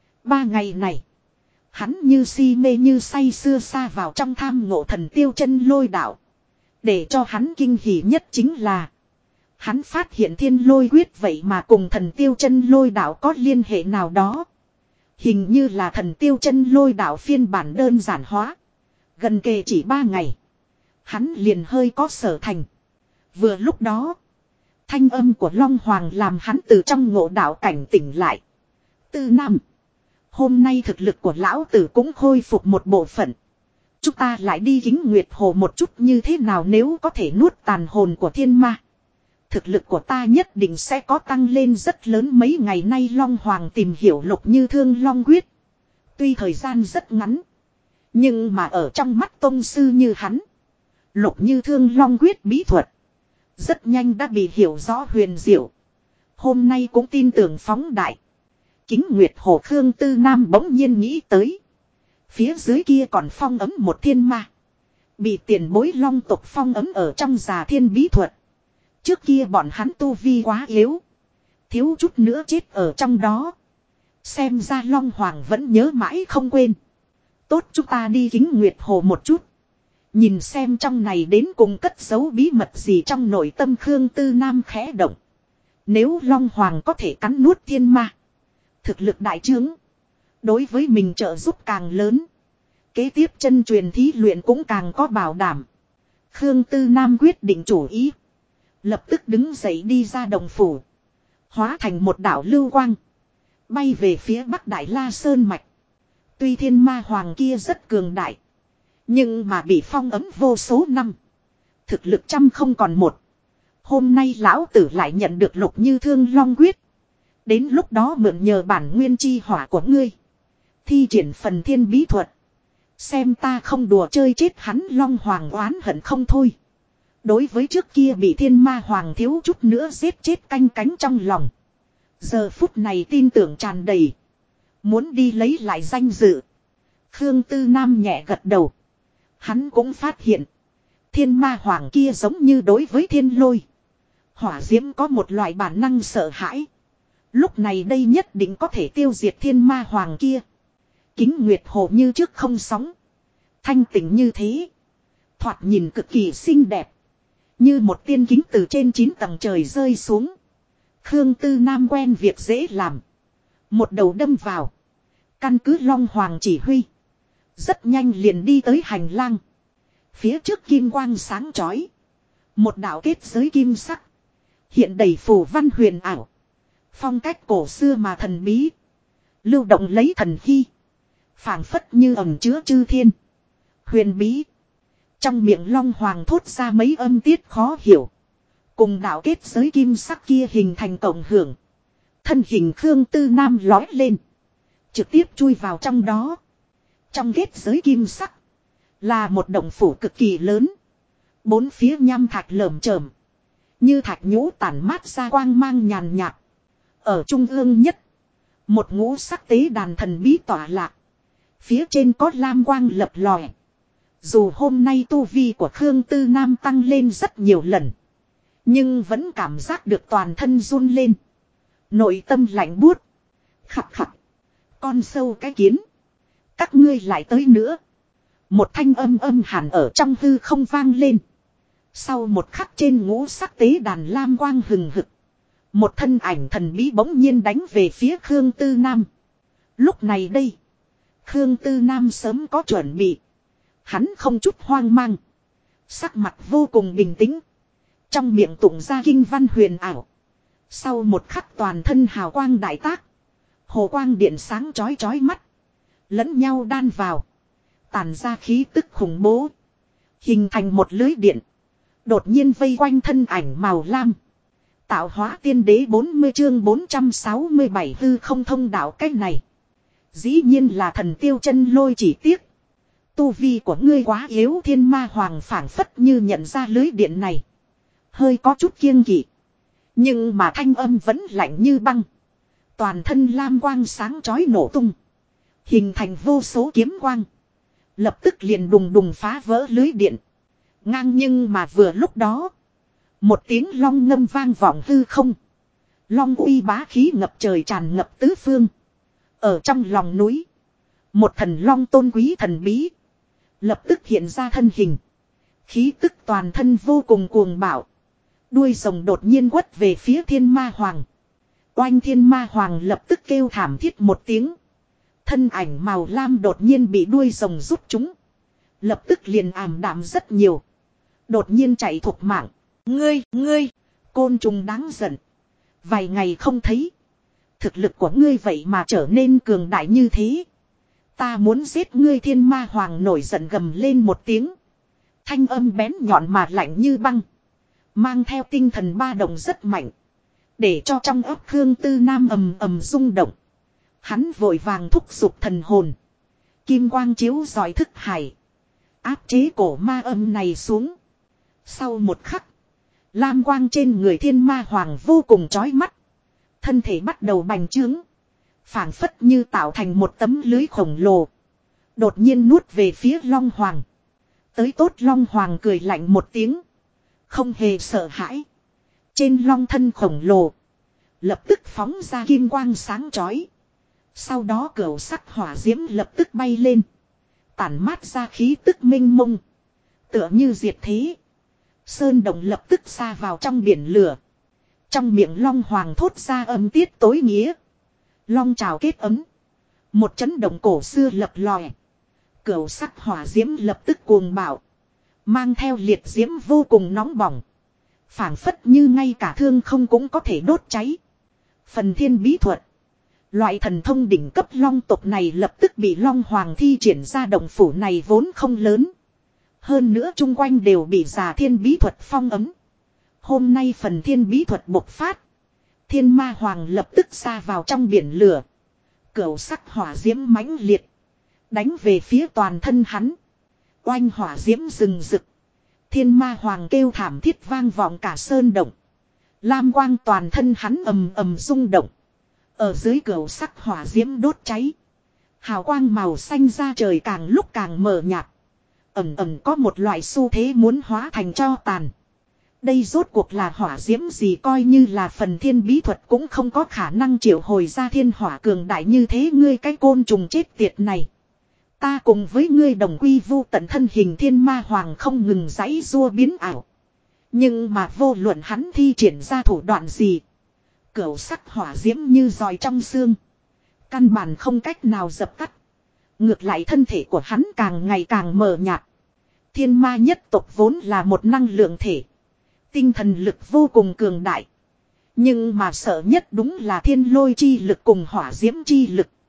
3 ngày này. Hắn như si mê như say sưa xa vào trong tham ngộ thần tiêu chân lôi đạo. Để cho hắn kinh hỉ nhất chính là. Hắn phát hiện thiên lôi quyết vậy mà cùng thần tiêu chân lôi đạo có liên hệ nào đó. Hình như là thần tiêu chân lôi đạo phiên bản đơn giản hóa. Gần kề chỉ 3 ngày. Hắn liền hơi có sở thành. Vừa lúc đó. Thanh âm của Long Hoàng làm hắn từ trong ngộ đạo cảnh tỉnh lại. Tư Nam. Hôm nay thực lực của lão tử cũng khôi phục một bộ phận. Chúng ta lại đi Kính Nguyệt Hồ một chút như thế nào nếu có thể nuốt tàn hồn của thiên ma. Thực lực của ta nhất định sẽ có tăng lên rất lớn. Mấy ngày nay Long Hoàng tìm hiểu Lục Như Thương Long Quyết. Tuy thời gian rất ngắn. Nhưng mà ở trong mắt tông sư như hắn. Lục Như Thương Long Quyết bí thuật. Rất nhanh đã bị hiểu rõ huyền diệu. Hôm nay cũng tin tưởng phóng đại. Kính Nguyệt Hồ Khương Tư Nam bỗng nhiên nghĩ tới. Phía dưới kia còn phong ấm một thiên ma. Bị tiền bối long tộc phong ấm ở trong già thiên bí thuật. Trước kia bọn hắn tu vi quá yếu. Thiếu chút nữa chết ở trong đó. Xem ra Long Hoàng vẫn nhớ mãi không quên. Tốt chúng ta đi Kính Nguyệt Hồ một chút. Nhìn xem trong này đến cùng cất giấu bí mật gì trong nội tâm Khương Tư Nam khẽ động. Nếu Long Hoàng có thể cắn nuốt thiên ma. Thực lực đại trướng. Đối với mình trợ giúp càng lớn. Kế tiếp chân truyền thí luyện cũng càng có bảo đảm. Khương Tư Nam quyết định chủ ý. Lập tức đứng dậy đi ra đồng phủ. Hóa thành một đạo lưu quang. Bay về phía bắc Đại La Sơn Mạch. Tuy thiên ma hoàng kia rất cường đại. Nhưng mà bị phong ấm vô số năm. Thực lực trăm không còn một. Hôm nay lão tử lại nhận được Lục Như Thương Long Quyết. Đến lúc đó mượn nhờ bản nguyên chi hỏa của ngươi. Thi triển phần thiên bí thuật. Xem ta không đùa chơi chết hắn. Long Hoàng oán hận không thôi. Đối với trước kia bị thiên ma hoàng thiếu chút nữa giết chết canh cánh trong lòng. Giờ phút này tin tưởng tràn đầy. Muốn đi lấy lại danh dự. Khương Tư Nam nhẹ gật đầu. Hắn cũng phát hiện. Thiên ma hoàng kia giống như đối với thiên lôi. Hỏa diễm có một loại bản năng sợ hãi. Lúc này đây nhất định có thể tiêu diệt thiên ma hoàng kia. Kính Nguyệt Hồ như trước không sóng. Thanh tịnh như thế. Thoạt nhìn cực kỳ xinh đẹp. Như một tiên kính từ trên 9 tầng trời rơi xuống. Khương Tư Nam quen việc dễ làm. Một đầu đâm vào. Căn cứ Long Hoàng chỉ huy. Rất nhanh liền đi tới hành lang. Phía trước kim quang sáng chói. Một đạo kết giới kim sắc. Hiện đầy phù văn huyền ảo. Phong cách cổ xưa mà thần bí. Lưu động lấy thần hy. Phảng phất như ẩn chứa chư thiên. Huyền bí. Trong miệng long hoàng thốt ra mấy âm tiết khó hiểu. Cùng đạo kết giới kim sắc kia hình thành cộng hưởng. Thân hình Khương Tư Nam lói lên. Trực tiếp chui vào trong đó. Trong kết giới kim sắc. Là một động phủ cực kỳ lớn. Bốn phía nham thạch lởm chởm. Như thạch nhũ tản mát ra quang mang nhàn nhạt. Ở trung ương nhất. Một ngũ sắc tế đàn thần bí tỏa lạc. Phía trên có lam quang lập lòe. Dù hôm nay tu vi của Khương Tư Nam tăng lên rất nhiều lần. Nhưng vẫn cảm giác được toàn thân run lên. Nội tâm lạnh buốt. Khặt khặt. Con sâu cái kiến. Các ngươi lại tới nữa. Một thanh âm hẳn ở trong hư không vang lên. Sau một khắc trên ngũ sắc tế đàn lam quang hừng hực. Một thân ảnh thần bí bỗng nhiên đánh về phía Khương Tư Nam. Lúc này đây. Khương Tư Nam sớm có chuẩn bị. Hắn không chút hoang mang. Sắc mặt vô cùng bình tĩnh. Trong miệng tụng ra kinh văn huyền ảo. Sau một khắc toàn thân hào quang đại tác. Hồ quang điện sáng chói chói mắt. Lẫn nhau đan vào. Tản ra khí tức khủng bố. Hình thành một lưới điện. Đột nhiên vây quanh thân ảnh màu lam. Tạo hóa tiên đế 40 chương 467 hư không thông đạo cách này. Dĩ nhiên là thần tiêu chân lôi chỉ tiếc. Tu vi của ngươi quá yếu, Thiên Ma Hoàng phảng phất như nhận ra lưới điện này. Hơi có chút kiêng kỵ. Nhưng mà thanh âm vẫn lạnh như băng. Toàn thân lam quang sáng chói nổ tung. Hình thành vô số kiếm quang. Lập tức liền đùng đùng phá vỡ lưới điện. Ngang nhưng mà vừa lúc đó. Một tiếng long ngâm vang vọng hư không. Long uy bá khí ngập trời tràn ngập tứ phương. Ở trong lòng núi. Một thần long tôn quý thần bí. Lập tức hiện ra thân hình. Khí tức toàn thân vô cùng cuồng bạo. Đuôi rồng đột nhiên quất về phía Thiên Ma Hoàng. Oanh Thiên Ma Hoàng lập tức kêu thảm thiết một tiếng. Thân ảnh màu lam đột nhiên bị đuôi rồng rút chúng. Lập tức liền ảm đạm rất nhiều. Đột nhiên chạy thục mạng. Ngươi, côn trùng đáng giận. Vài ngày không thấy. Thực lực của ngươi vậy mà trở nên cường đại như thế. Ta muốn giết ngươi. Thiên Ma Hoàng nổi giận gầm lên một tiếng. Thanh âm bén nhọn mà lạnh như băng. Mang theo tinh thần ba động rất mạnh. Để cho trong ấp Khương Tư Nam ầm ầm rung động. Hắn vội vàng thúc giục thần hồn. Kim quang chiếu rọi thức hải. Áp chế cổ ma âm này xuống. Sau một khắc. Lam quang trên người Thiên Ma Hoàng vô cùng chói mắt. Thân thể bắt đầu bành trướng. Phảng phất như tạo thành một tấm lưới khổng lồ. Đột nhiên nuốt về phía Long Hoàng. Tới tốt, Long Hoàng cười lạnh một tiếng. Không hề sợ hãi. Trên long thân khổng lồ. Lập tức phóng ra kim quang sáng chói. Sau đó cửu sắc hỏa diễm lập tức bay lên. Tản mát ra khí tức minh mông. Tựa như diệt thế. Sơn động lập tức xa vào trong biển lửa. Trong miệng Long Hoàng thốt ra âm tiết tối nghĩa. Long trào kết ấm. Một chấn động cổ xưa lập lòe. Cửu sắc hỏa diễm lập tức cuồng bạo. Mang theo liệt diễm vô cùng nóng bỏng. Phảng phất như ngay cả thương không cũng có thể đốt cháy. Phần thiên bí thuật. Loại thần thông đỉnh cấp long tộc này lập tức bị Long Hoàng thi triển ra. Động phủ này vốn không lớn. Hơn nữa chung quanh đều bị già thiên bí thuật phong ấm. Hôm nay phần thiên bí thuật bộc phát. Thiên Ma Hoàng lập tức xa vào trong biển lửa. Cửu sắc hỏa diễm mãnh liệt. Đánh về phía toàn thân hắn. Oanh hỏa diễm rừng rực. Thiên Ma Hoàng kêu thảm thiết vang vọng cả sơn động. Lam quang toàn thân hắn ầm ầm rung động. Ở dưới cửu sắc hỏa diễm đốt cháy. Hào quang màu xanh ra trời càng lúc càng mờ nhạt. Ẩm ẩm có một loại xu thế muốn hóa thành tro tàn. Đây rốt cuộc là hỏa diễm gì, coi như là phần thiên bí thuật cũng không có khả năng triệu hồi ra thiên hỏa cường đại như thế. Ngươi cái côn trùng chết tiệt này. Ta cùng với ngươi đồng quy vu tận. Thân hình Thiên Ma Hoàng không ngừng giãy giụa biến ảo. Nhưng mà vô luận hắn thi triển ra thủ đoạn gì. Cửu sắc hỏa diễm như giòi trong xương. Căn bản không cách nào dập tắt. Ngược lại thân thể của hắn càng ngày càng mờ nhạt. Thiên ma nhất tộc vốn là một năng lượng thể. Tinh thần lực vô cùng cường đại. Nhưng mà sợ nhất đúng là thiên lôi chi lực cùng hỏa diễm chi lực.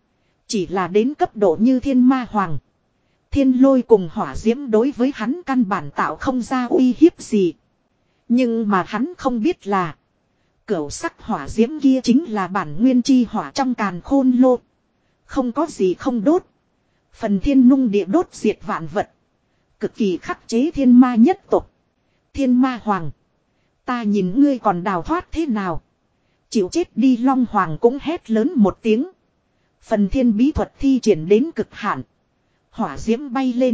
Chỉ là đến cấp độ như thiên ma hoàng. Thiên lôi cùng hỏa diễm đối với hắn căn bản tạo không ra uy hiếp gì. Nhưng mà hắn không biết là. Cửu sắc hỏa diễm kia chính là bản nguyên chi hỏa trong càn khôn lô. Không có gì không đốt. Phần thiên nung địa đốt diệt vạn vật. Cực kỳ khắc chế thiên ma nhất tộc. Thiên ma hoàng. Ta nhìn ngươi còn đào thoát thế nào. Chịu chết đi Long Hoàng cũng hét lớn một tiếng. Phần thiên bí thuật thi triển đến cực hạn. Hỏa diễm bay lên.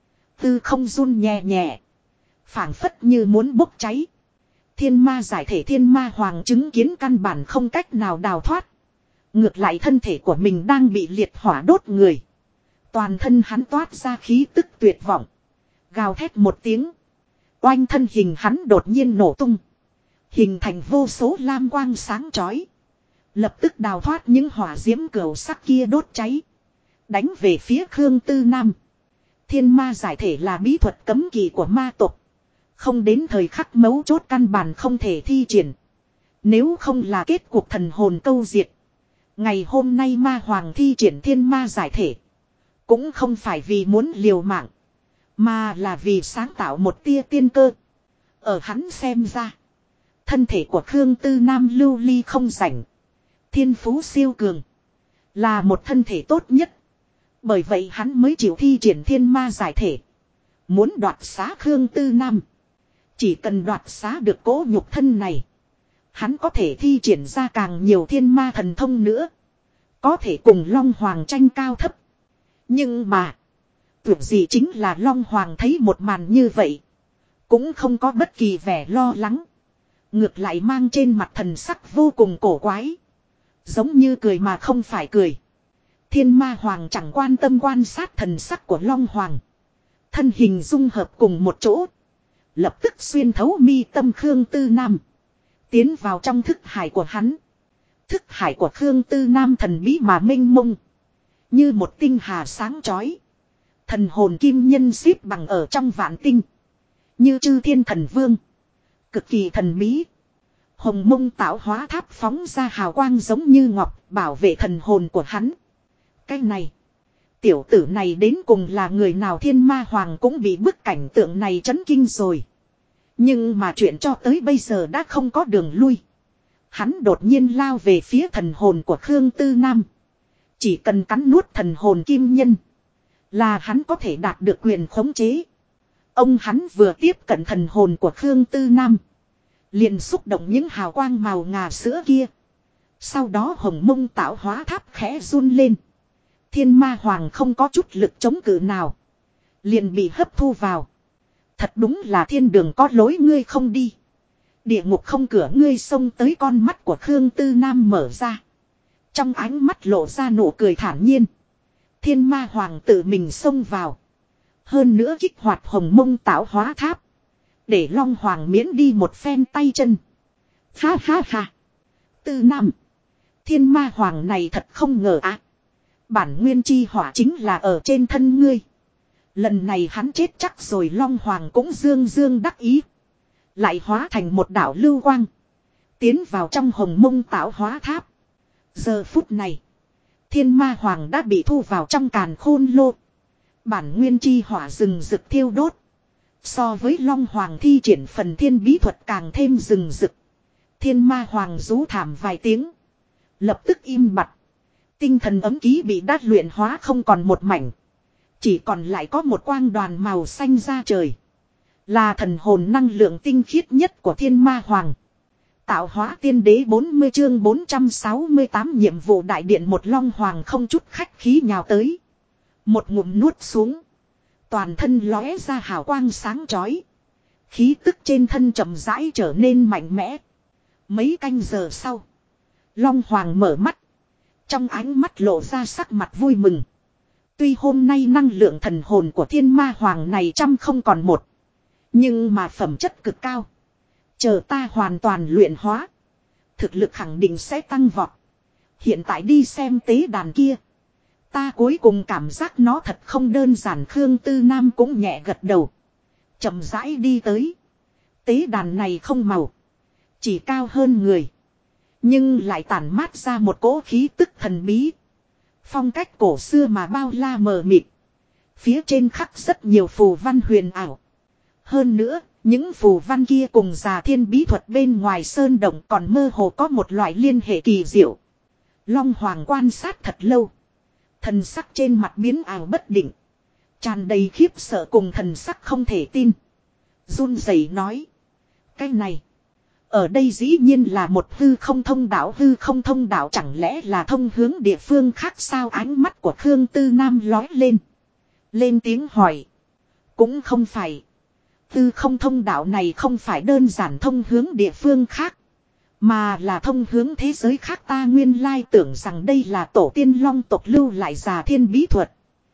Tư không run nhẹ nhẹ. Phảng phất như muốn bốc cháy. Thiên ma giải thể thiên ma hoàng chứng kiến căn bản không cách nào đào thoát. Ngược lại thân thể của mình đang bị liệt hỏa đốt người. Toàn thân hắn toát ra khí tức tuyệt vọng. Gào thét một tiếng. Oanh thân hình hắn đột nhiên nổ tung. Hình thành vô số lam quang sáng chói. Lập tức đào thoát những hỏa diễm cửu sắc kia đốt cháy. Đánh về phía Khương Tư Nam. Thiên ma giải thể là bí thuật cấm kỵ của ma tộc. Không đến thời khắc mấu chốt căn bản không thể thi triển. Nếu không là kết cuộc thần hồn câu diệt. Ngày hôm nay ma hoàng thi triển thiên ma giải thể. Cũng không phải vì muốn liều mạng. Mà là vì sáng tạo một tia tiên cơ. Ở hắn xem ra. Thân thể của Khương Tư Nam lưu ly không rảnh. Thiên phú siêu cường. Là một thân thể tốt nhất. Bởi vậy hắn mới chịu thi triển thiên ma giải thể. Muốn đoạt xá Khương Tư Nam. Chỉ cần đoạt xá được cỗ nhục thân này. Hắn có thể thi triển ra càng nhiều thiên ma thần thông nữa. Có thể cùng Long Hoàng tranh cao thấp. Nhưng mà. Tưởng gì chính là Long Hoàng thấy một màn như vậy. Cũng không có bất kỳ vẻ lo lắng. Ngược lại mang trên mặt thần sắc vô cùng cổ quái. Giống như cười mà không phải cười. Thiên ma hoàng chẳng quan tâm quan sát thần sắc của Long Hoàng. Thân hình dung hợp cùng một chỗ. Lập tức xuyên thấu mi tâm Khương Tư Nam. Tiến vào trong thức hải của hắn. Thức hải của Khương Tư Nam thần bí mà mênh mông. Như một tinh hà sáng chói. Thần hồn kim nhân xếp bằng ở trong vạn tinh. Như chư thiên thần vương. Cực kỳ thần bí. Hồng mông tạo hóa tháp phóng ra hào quang giống như ngọc bảo vệ thần hồn của hắn. Cái này. Tiểu tử này đến cùng là người nào thiên ma hoàng cũng bị bức cảnh tượng này chấn kinh rồi. Nhưng mà chuyện cho tới bây giờ đã không có đường lui. Hắn đột nhiên lao về phía thần hồn của Khương Tư Nam. Chỉ cần cắn nuốt thần hồn kim nhân. Là hắn có thể đạt được quyền khống chế. Ông hắn vừa tiếp cận thần hồn của Khương Tư Nam. Liền xúc động những hào quang màu ngà sữa kia. Sau đó hồng mông tạo hóa tháp khẽ run lên. Thiên ma hoàng không có chút lực chống cự nào. Liền bị hấp thu vào. Thật đúng là thiên đường có lối ngươi không đi. Địa ngục không cửa ngươi xông tới con mắt của Khương Tư Nam mở ra. Trong ánh mắt lộ ra nụ cười thản nhiên. Thiên ma hoàng tự mình xông vào. Hơn nữa kích hoạt hồng mông tạo hóa tháp. Để Long Hoàng miễn đi một phen tay chân. Ha ha ha. Tư Nam. Thiên ma hoàng này thật không ngờ ạ. Bản nguyên chi hỏa chính là ở trên thân ngươi. Lần này hắn chết chắc rồi Long Hoàng cũng dương dương đắc ý. Lại hóa thành một đạo lưu quang. Tiến vào trong hồng mông tạo hóa tháp. Giờ phút này. Thiên ma hoàng đã bị thu vào trong càn khôn lô. Bản nguyên chi hỏa rừng rực thiêu đốt. So với Long Hoàng thi triển phần thiên bí thuật càng thêm rừng rực. Thiên ma hoàng rú thảm vài tiếng. Lập tức im bặt. Tinh thần ấm ký bị đát luyện hóa không còn một mảnh. Chỉ còn lại có một quang đoàn màu xanh ra trời. Là thần hồn năng lượng tinh khiết nhất của thiên ma hoàng. Tạo hóa tiên đế 40 chương 468 nhiệm vụ đại điện một Long Hoàng không chút khách khí nhào tới. Một ngụm nuốt xuống. Toàn thân lóe ra hào quang sáng chói. Khí tức trên thân chậm rãi trở nên mạnh mẽ. Mấy canh giờ sau. Long Hoàng mở mắt. Trong ánh mắt lộ ra sắc mặt vui mừng. Tuy hôm nay năng lượng thần hồn của thiên ma hoàng này trăm không còn một. Nhưng mà phẩm chất cực cao. Chờ ta hoàn toàn luyện hóa. Thực lực khẳng định sẽ tăng vọt. Hiện tại đi xem tế đàn kia. Ta cuối cùng cảm giác nó thật không đơn giản. Khương Tư Nam cũng nhẹ gật đầu. Chậm rãi đi tới. Tế đàn này không màu. Chỉ cao hơn người. Nhưng lại tản mát ra một cỗ khí tức thần bí. Phong cách cổ xưa mà bao la mờ mịt. Phía trên khắc rất nhiều phù văn huyền ảo. Hơn nữa, những phù văn kia cùng già thiên bí thuật bên ngoài sơn động còn mơ hồ có một loại liên hệ kỳ diệu. Long Hoàng quan sát thật lâu. Thần sắc trên mặt biến ảo bất định. Tràn đầy khiếp sợ cùng thần sắc không thể tin. Run rẩy nói. Cái này. Ở đây dĩ nhiên là một hư không thông đạo. Hư không thông đạo chẳng lẽ là thông hướng địa phương khác sao? Ánh mắt của Khương Tư Nam lói lên. Lên tiếng hỏi. Cũng không phải. Hư không thông đạo này không phải đơn giản thông hướng địa phương khác. Mà là thông hướng thế giới khác. Ta nguyên lai tưởng rằng đây là tổ tiên long tộc lưu lại già thiên bí thuật.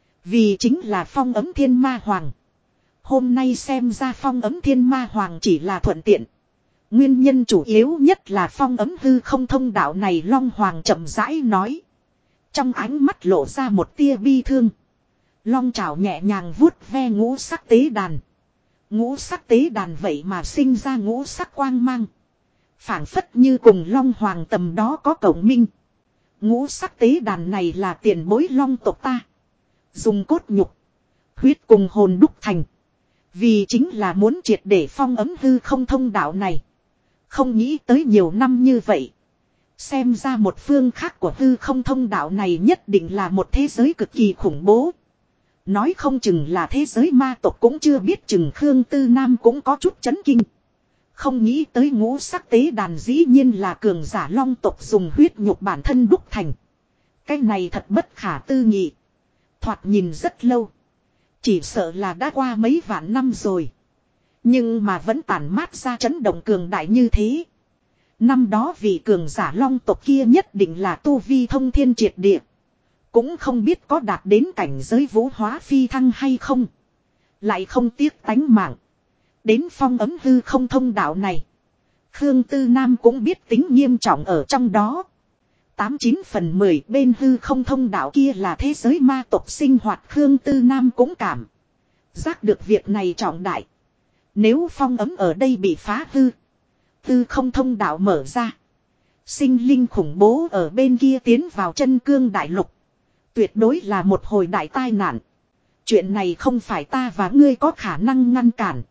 Vì chính là phong ấm thiên ma hoàng. Hôm nay xem ra phong ấm thiên ma hoàng chỉ là thuận tiện. Nguyên nhân chủ yếu nhất là phong ấm hư không thông đạo này. Long Hoàng chậm rãi nói. Trong ánh mắt lộ ra một tia bi thương. Long trảo nhẹ nhàng vuốt ve ngũ sắc tế đàn. Ngũ sắc tế đàn vậy mà sinh ra ngũ sắc quang mang. Phảng phất như cùng Long Hoàng tầm đó có cộng minh. Ngũ sắc tế đàn này là tiền bối long tộc ta. Dùng cốt nhục, huyết cùng hồn đúc thành. Vì chính là muốn triệt để phong ấm hư không thông đạo này. Không nghĩ tới nhiều năm như vậy. Xem ra một phương khác của hư không thông đạo này nhất định là một thế giới cực kỳ khủng bố. Nói không chừng là thế giới ma tộc cũng chưa biết chừng. Khương Tư Nam cũng có chút chấn kinh. Không nghĩ tới ngũ sắc tế đàn dĩ nhiên là cường giả long tộc dùng huyết nhục bản thân đúc thành. Cái này thật bất khả tư nghị. Thoạt nhìn rất lâu. Chỉ sợ là đã qua mấy vạn năm rồi. Nhưng mà vẫn tản mát ra chấn động cường đại như thế. Năm đó vị cường giả long tộc kia nhất định là tu vi thông thiên triệt địa. Cũng không biết có đạt đến cảnh giới vũ hóa phi thăng hay không. Lại không tiếc tánh mạng. Đến phong ấm hư không thông đạo này. Khương Tư Nam cũng biết tính nghiêm trọng ở trong đó. 89/10 bên hư không thông đạo kia là thế giới ma tộc sinh hoạt. Khương Tư Nam cũng cảm giác được việc này trọng đại. Nếu phong ấm ở đây bị phá hư, hư không thông đạo mở ra, sinh linh khủng bố ở bên kia tiến vào chân cương đại lục, tuyệt đối là một hồi đại tai nạn. Chuyện này không phải ta và ngươi có khả năng ngăn cản.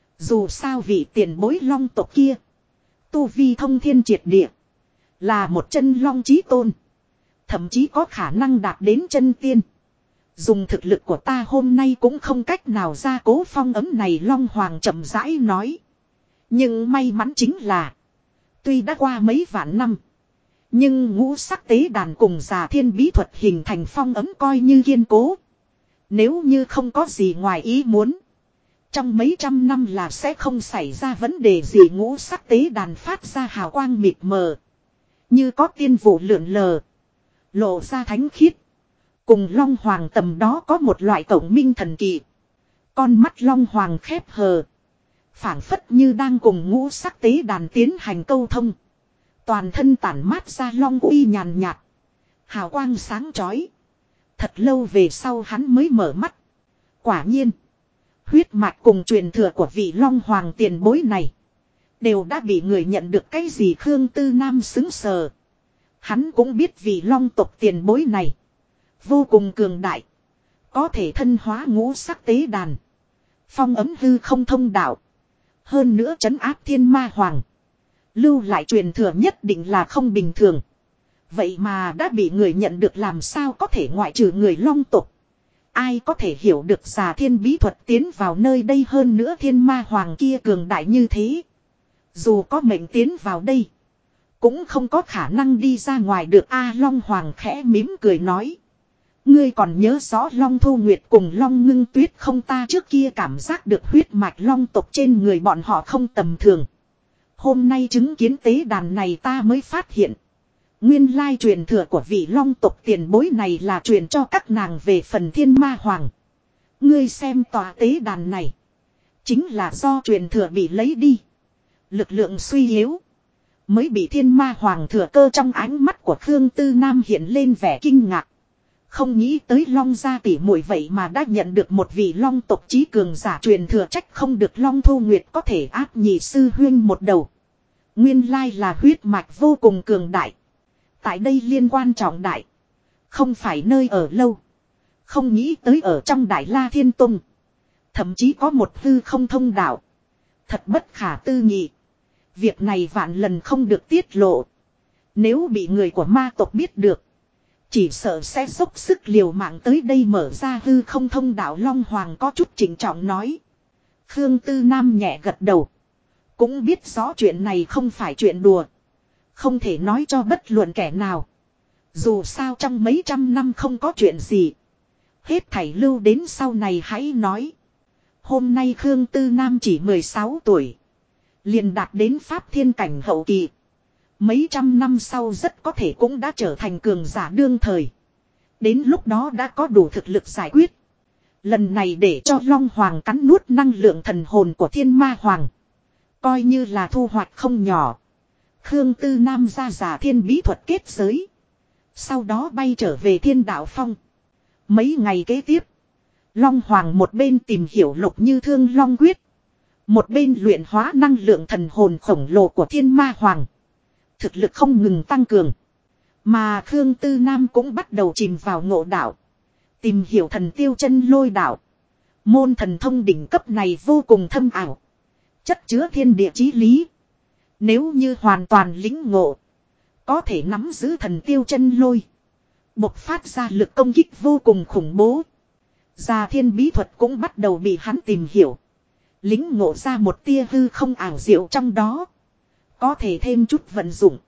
Dù sao vị tiền bối long tộc kia, tu vi thông thiên triệt địa, là một chân long chí tôn. Thậm chí có khả năng đạt đến chân tiên. Dùng thực lực của ta hôm nay cũng không cách nào ra cố phong ấm này. Long Hoàng chậm rãi nói. Nhưng may mắn chính là, tuy đã qua mấy vạn năm, nhưng ngũ sắc tế đàn cùng già thiên bí thuật hình thành phong ấm coi như kiên cố. Nếu như không có gì ngoài ý muốn, trong mấy trăm năm là sẽ không xảy ra vấn đề gì. Ngũ sắc tế đàn phát ra hào quang mịt mờ, như có tiên vụ lượn lờ, lộ ra thánh khiết. Cùng Long Hoàng tầm đó có một loại cộng minh thần kỳ. Con mắt Long Hoàng khép hờ, phảng phất như đang cùng ngũ sắc tế đàn tiến hành câu thông. Toàn thân tản mát ra long uy nhàn nhạt, hào quang sáng chói. Thật lâu về sau hắn mới mở mắt. Quả nhiên, huyết mạch cùng truyền thừa của vị Long Hoàng tiền bối này đều đã bị người nhận được. Cái gì? Khương Tư Nam xứng sờ. Hắn cũng biết vị long tộc tiền bối này vô cùng cường đại, có thể thân hóa ngũ sắc tế đàn, phong ấm hư không thông đạo, hơn nữa trấn áp thiên ma hoàng. Lưu lại truyền thừa nhất định là không bình thường. Vậy mà đã bị người nhận được, làm sao có thể? Ngoại trừ người long tộc, ai có thể hiểu được già thiên bí thuật tiến vào nơi đây? Hơn nữa thiên ma hoàng kia cường đại như thế, dù có mệnh tiến vào đây cũng không có khả năng đi ra ngoài được. Long Hoàng khẽ mỉm cười nói. Ngươi còn nhớ rõ Long Thu Nguyệt cùng Long Ngưng Tuyết không? Ta trước kia cảm giác được huyết mạch long tộc trên người bọn họ không tầm thường. Hôm nay chứng kiến tế đàn này ta mới phát hiện, nguyên lai truyền thừa của vị long tộc tiền bối này là truyền cho các nàng về phần thiên ma hoàng. Ngươi xem tòa tế đàn này, chính là do truyền thừa bị lấy đi, lực lượng suy yếu, mới bị thiên ma hoàng thừa cơ. Trong ánh mắt của Khương Tư Nam hiện lên vẻ kinh ngạc. Không nghĩ tới Long gia tỷ muội vậy mà đã nhận được một vị long tộc chí cường giả truyền thừa. Trách không được Long Thu Nguyệt có thể áp nhị sư huyên một đầu. Nguyên lai là huyết mạch vô cùng cường đại. Tại đây liên quan trọng đại, Không phải nơi ở lâu. Không nghĩ tới ở trong Đại La Thiên Tông. Thậm chí có một hư không thông đạo. Thật bất khả tư nghị. Việc này vạn lần không được tiết lộ. Nếu bị người của ma tộc biết được. Chỉ sợ sẽ dốc sức liều mạng tới đây mở ra hư không thông đạo. Long Hoàng có chút chỉnh trọng nói. Khương Tư Nam nhẹ gật đầu. Cũng biết rõ chuyện này không phải chuyện đùa. Không thể nói cho bất luận kẻ nào. Dù sao trong mấy trăm năm không có chuyện gì. Hết thảy lưu đến sau này hãy nói. Hôm nay Khương Tư Nam chỉ 16 tuổi. Liền đạt đến Pháp Thiên cảnh hậu kỳ. Mấy trăm năm sau rất có thể cũng đã trở thành cường giả đương thời. Đến lúc đó đã có đủ thực lực giải quyết. Lần này để cho Long Hoàng cắn nuốt năng lượng thần hồn của Thiên Ma Hoàng. Coi như là thu hoạch không nhỏ. Khương Tư Nam ra giả thiên bí thuật kết giới. Sau đó bay trở về Thiên Đạo Phong. Mấy ngày kế tiếp. Long Hoàng một bên tìm hiểu Lục Như Thương Long Quyết. Một bên luyện hóa năng lượng thần hồn khổng lồ của Thiên Ma Hoàng. Thực lực không ngừng tăng cường. Mà Khương Tư Nam cũng bắt đầu chìm vào ngộ đạo. Tìm hiểu thần tiêu chân lôi đạo. Môn thần thông đỉnh cấp này vô cùng thâm ảo. Chất chứa thiên địa chí lý. Nếu như hoàn toàn lĩnh ngộ. Có thể nắm giữ thần tiêu chân lôi. Bộc phát ra lực công kích vô cùng khủng bố. Già thiên bí thuật cũng bắt đầu bị hắn tìm hiểu. Lính ngộ ra một tia hư không ảo diệu trong đó. Có thể thêm chút vận dụng.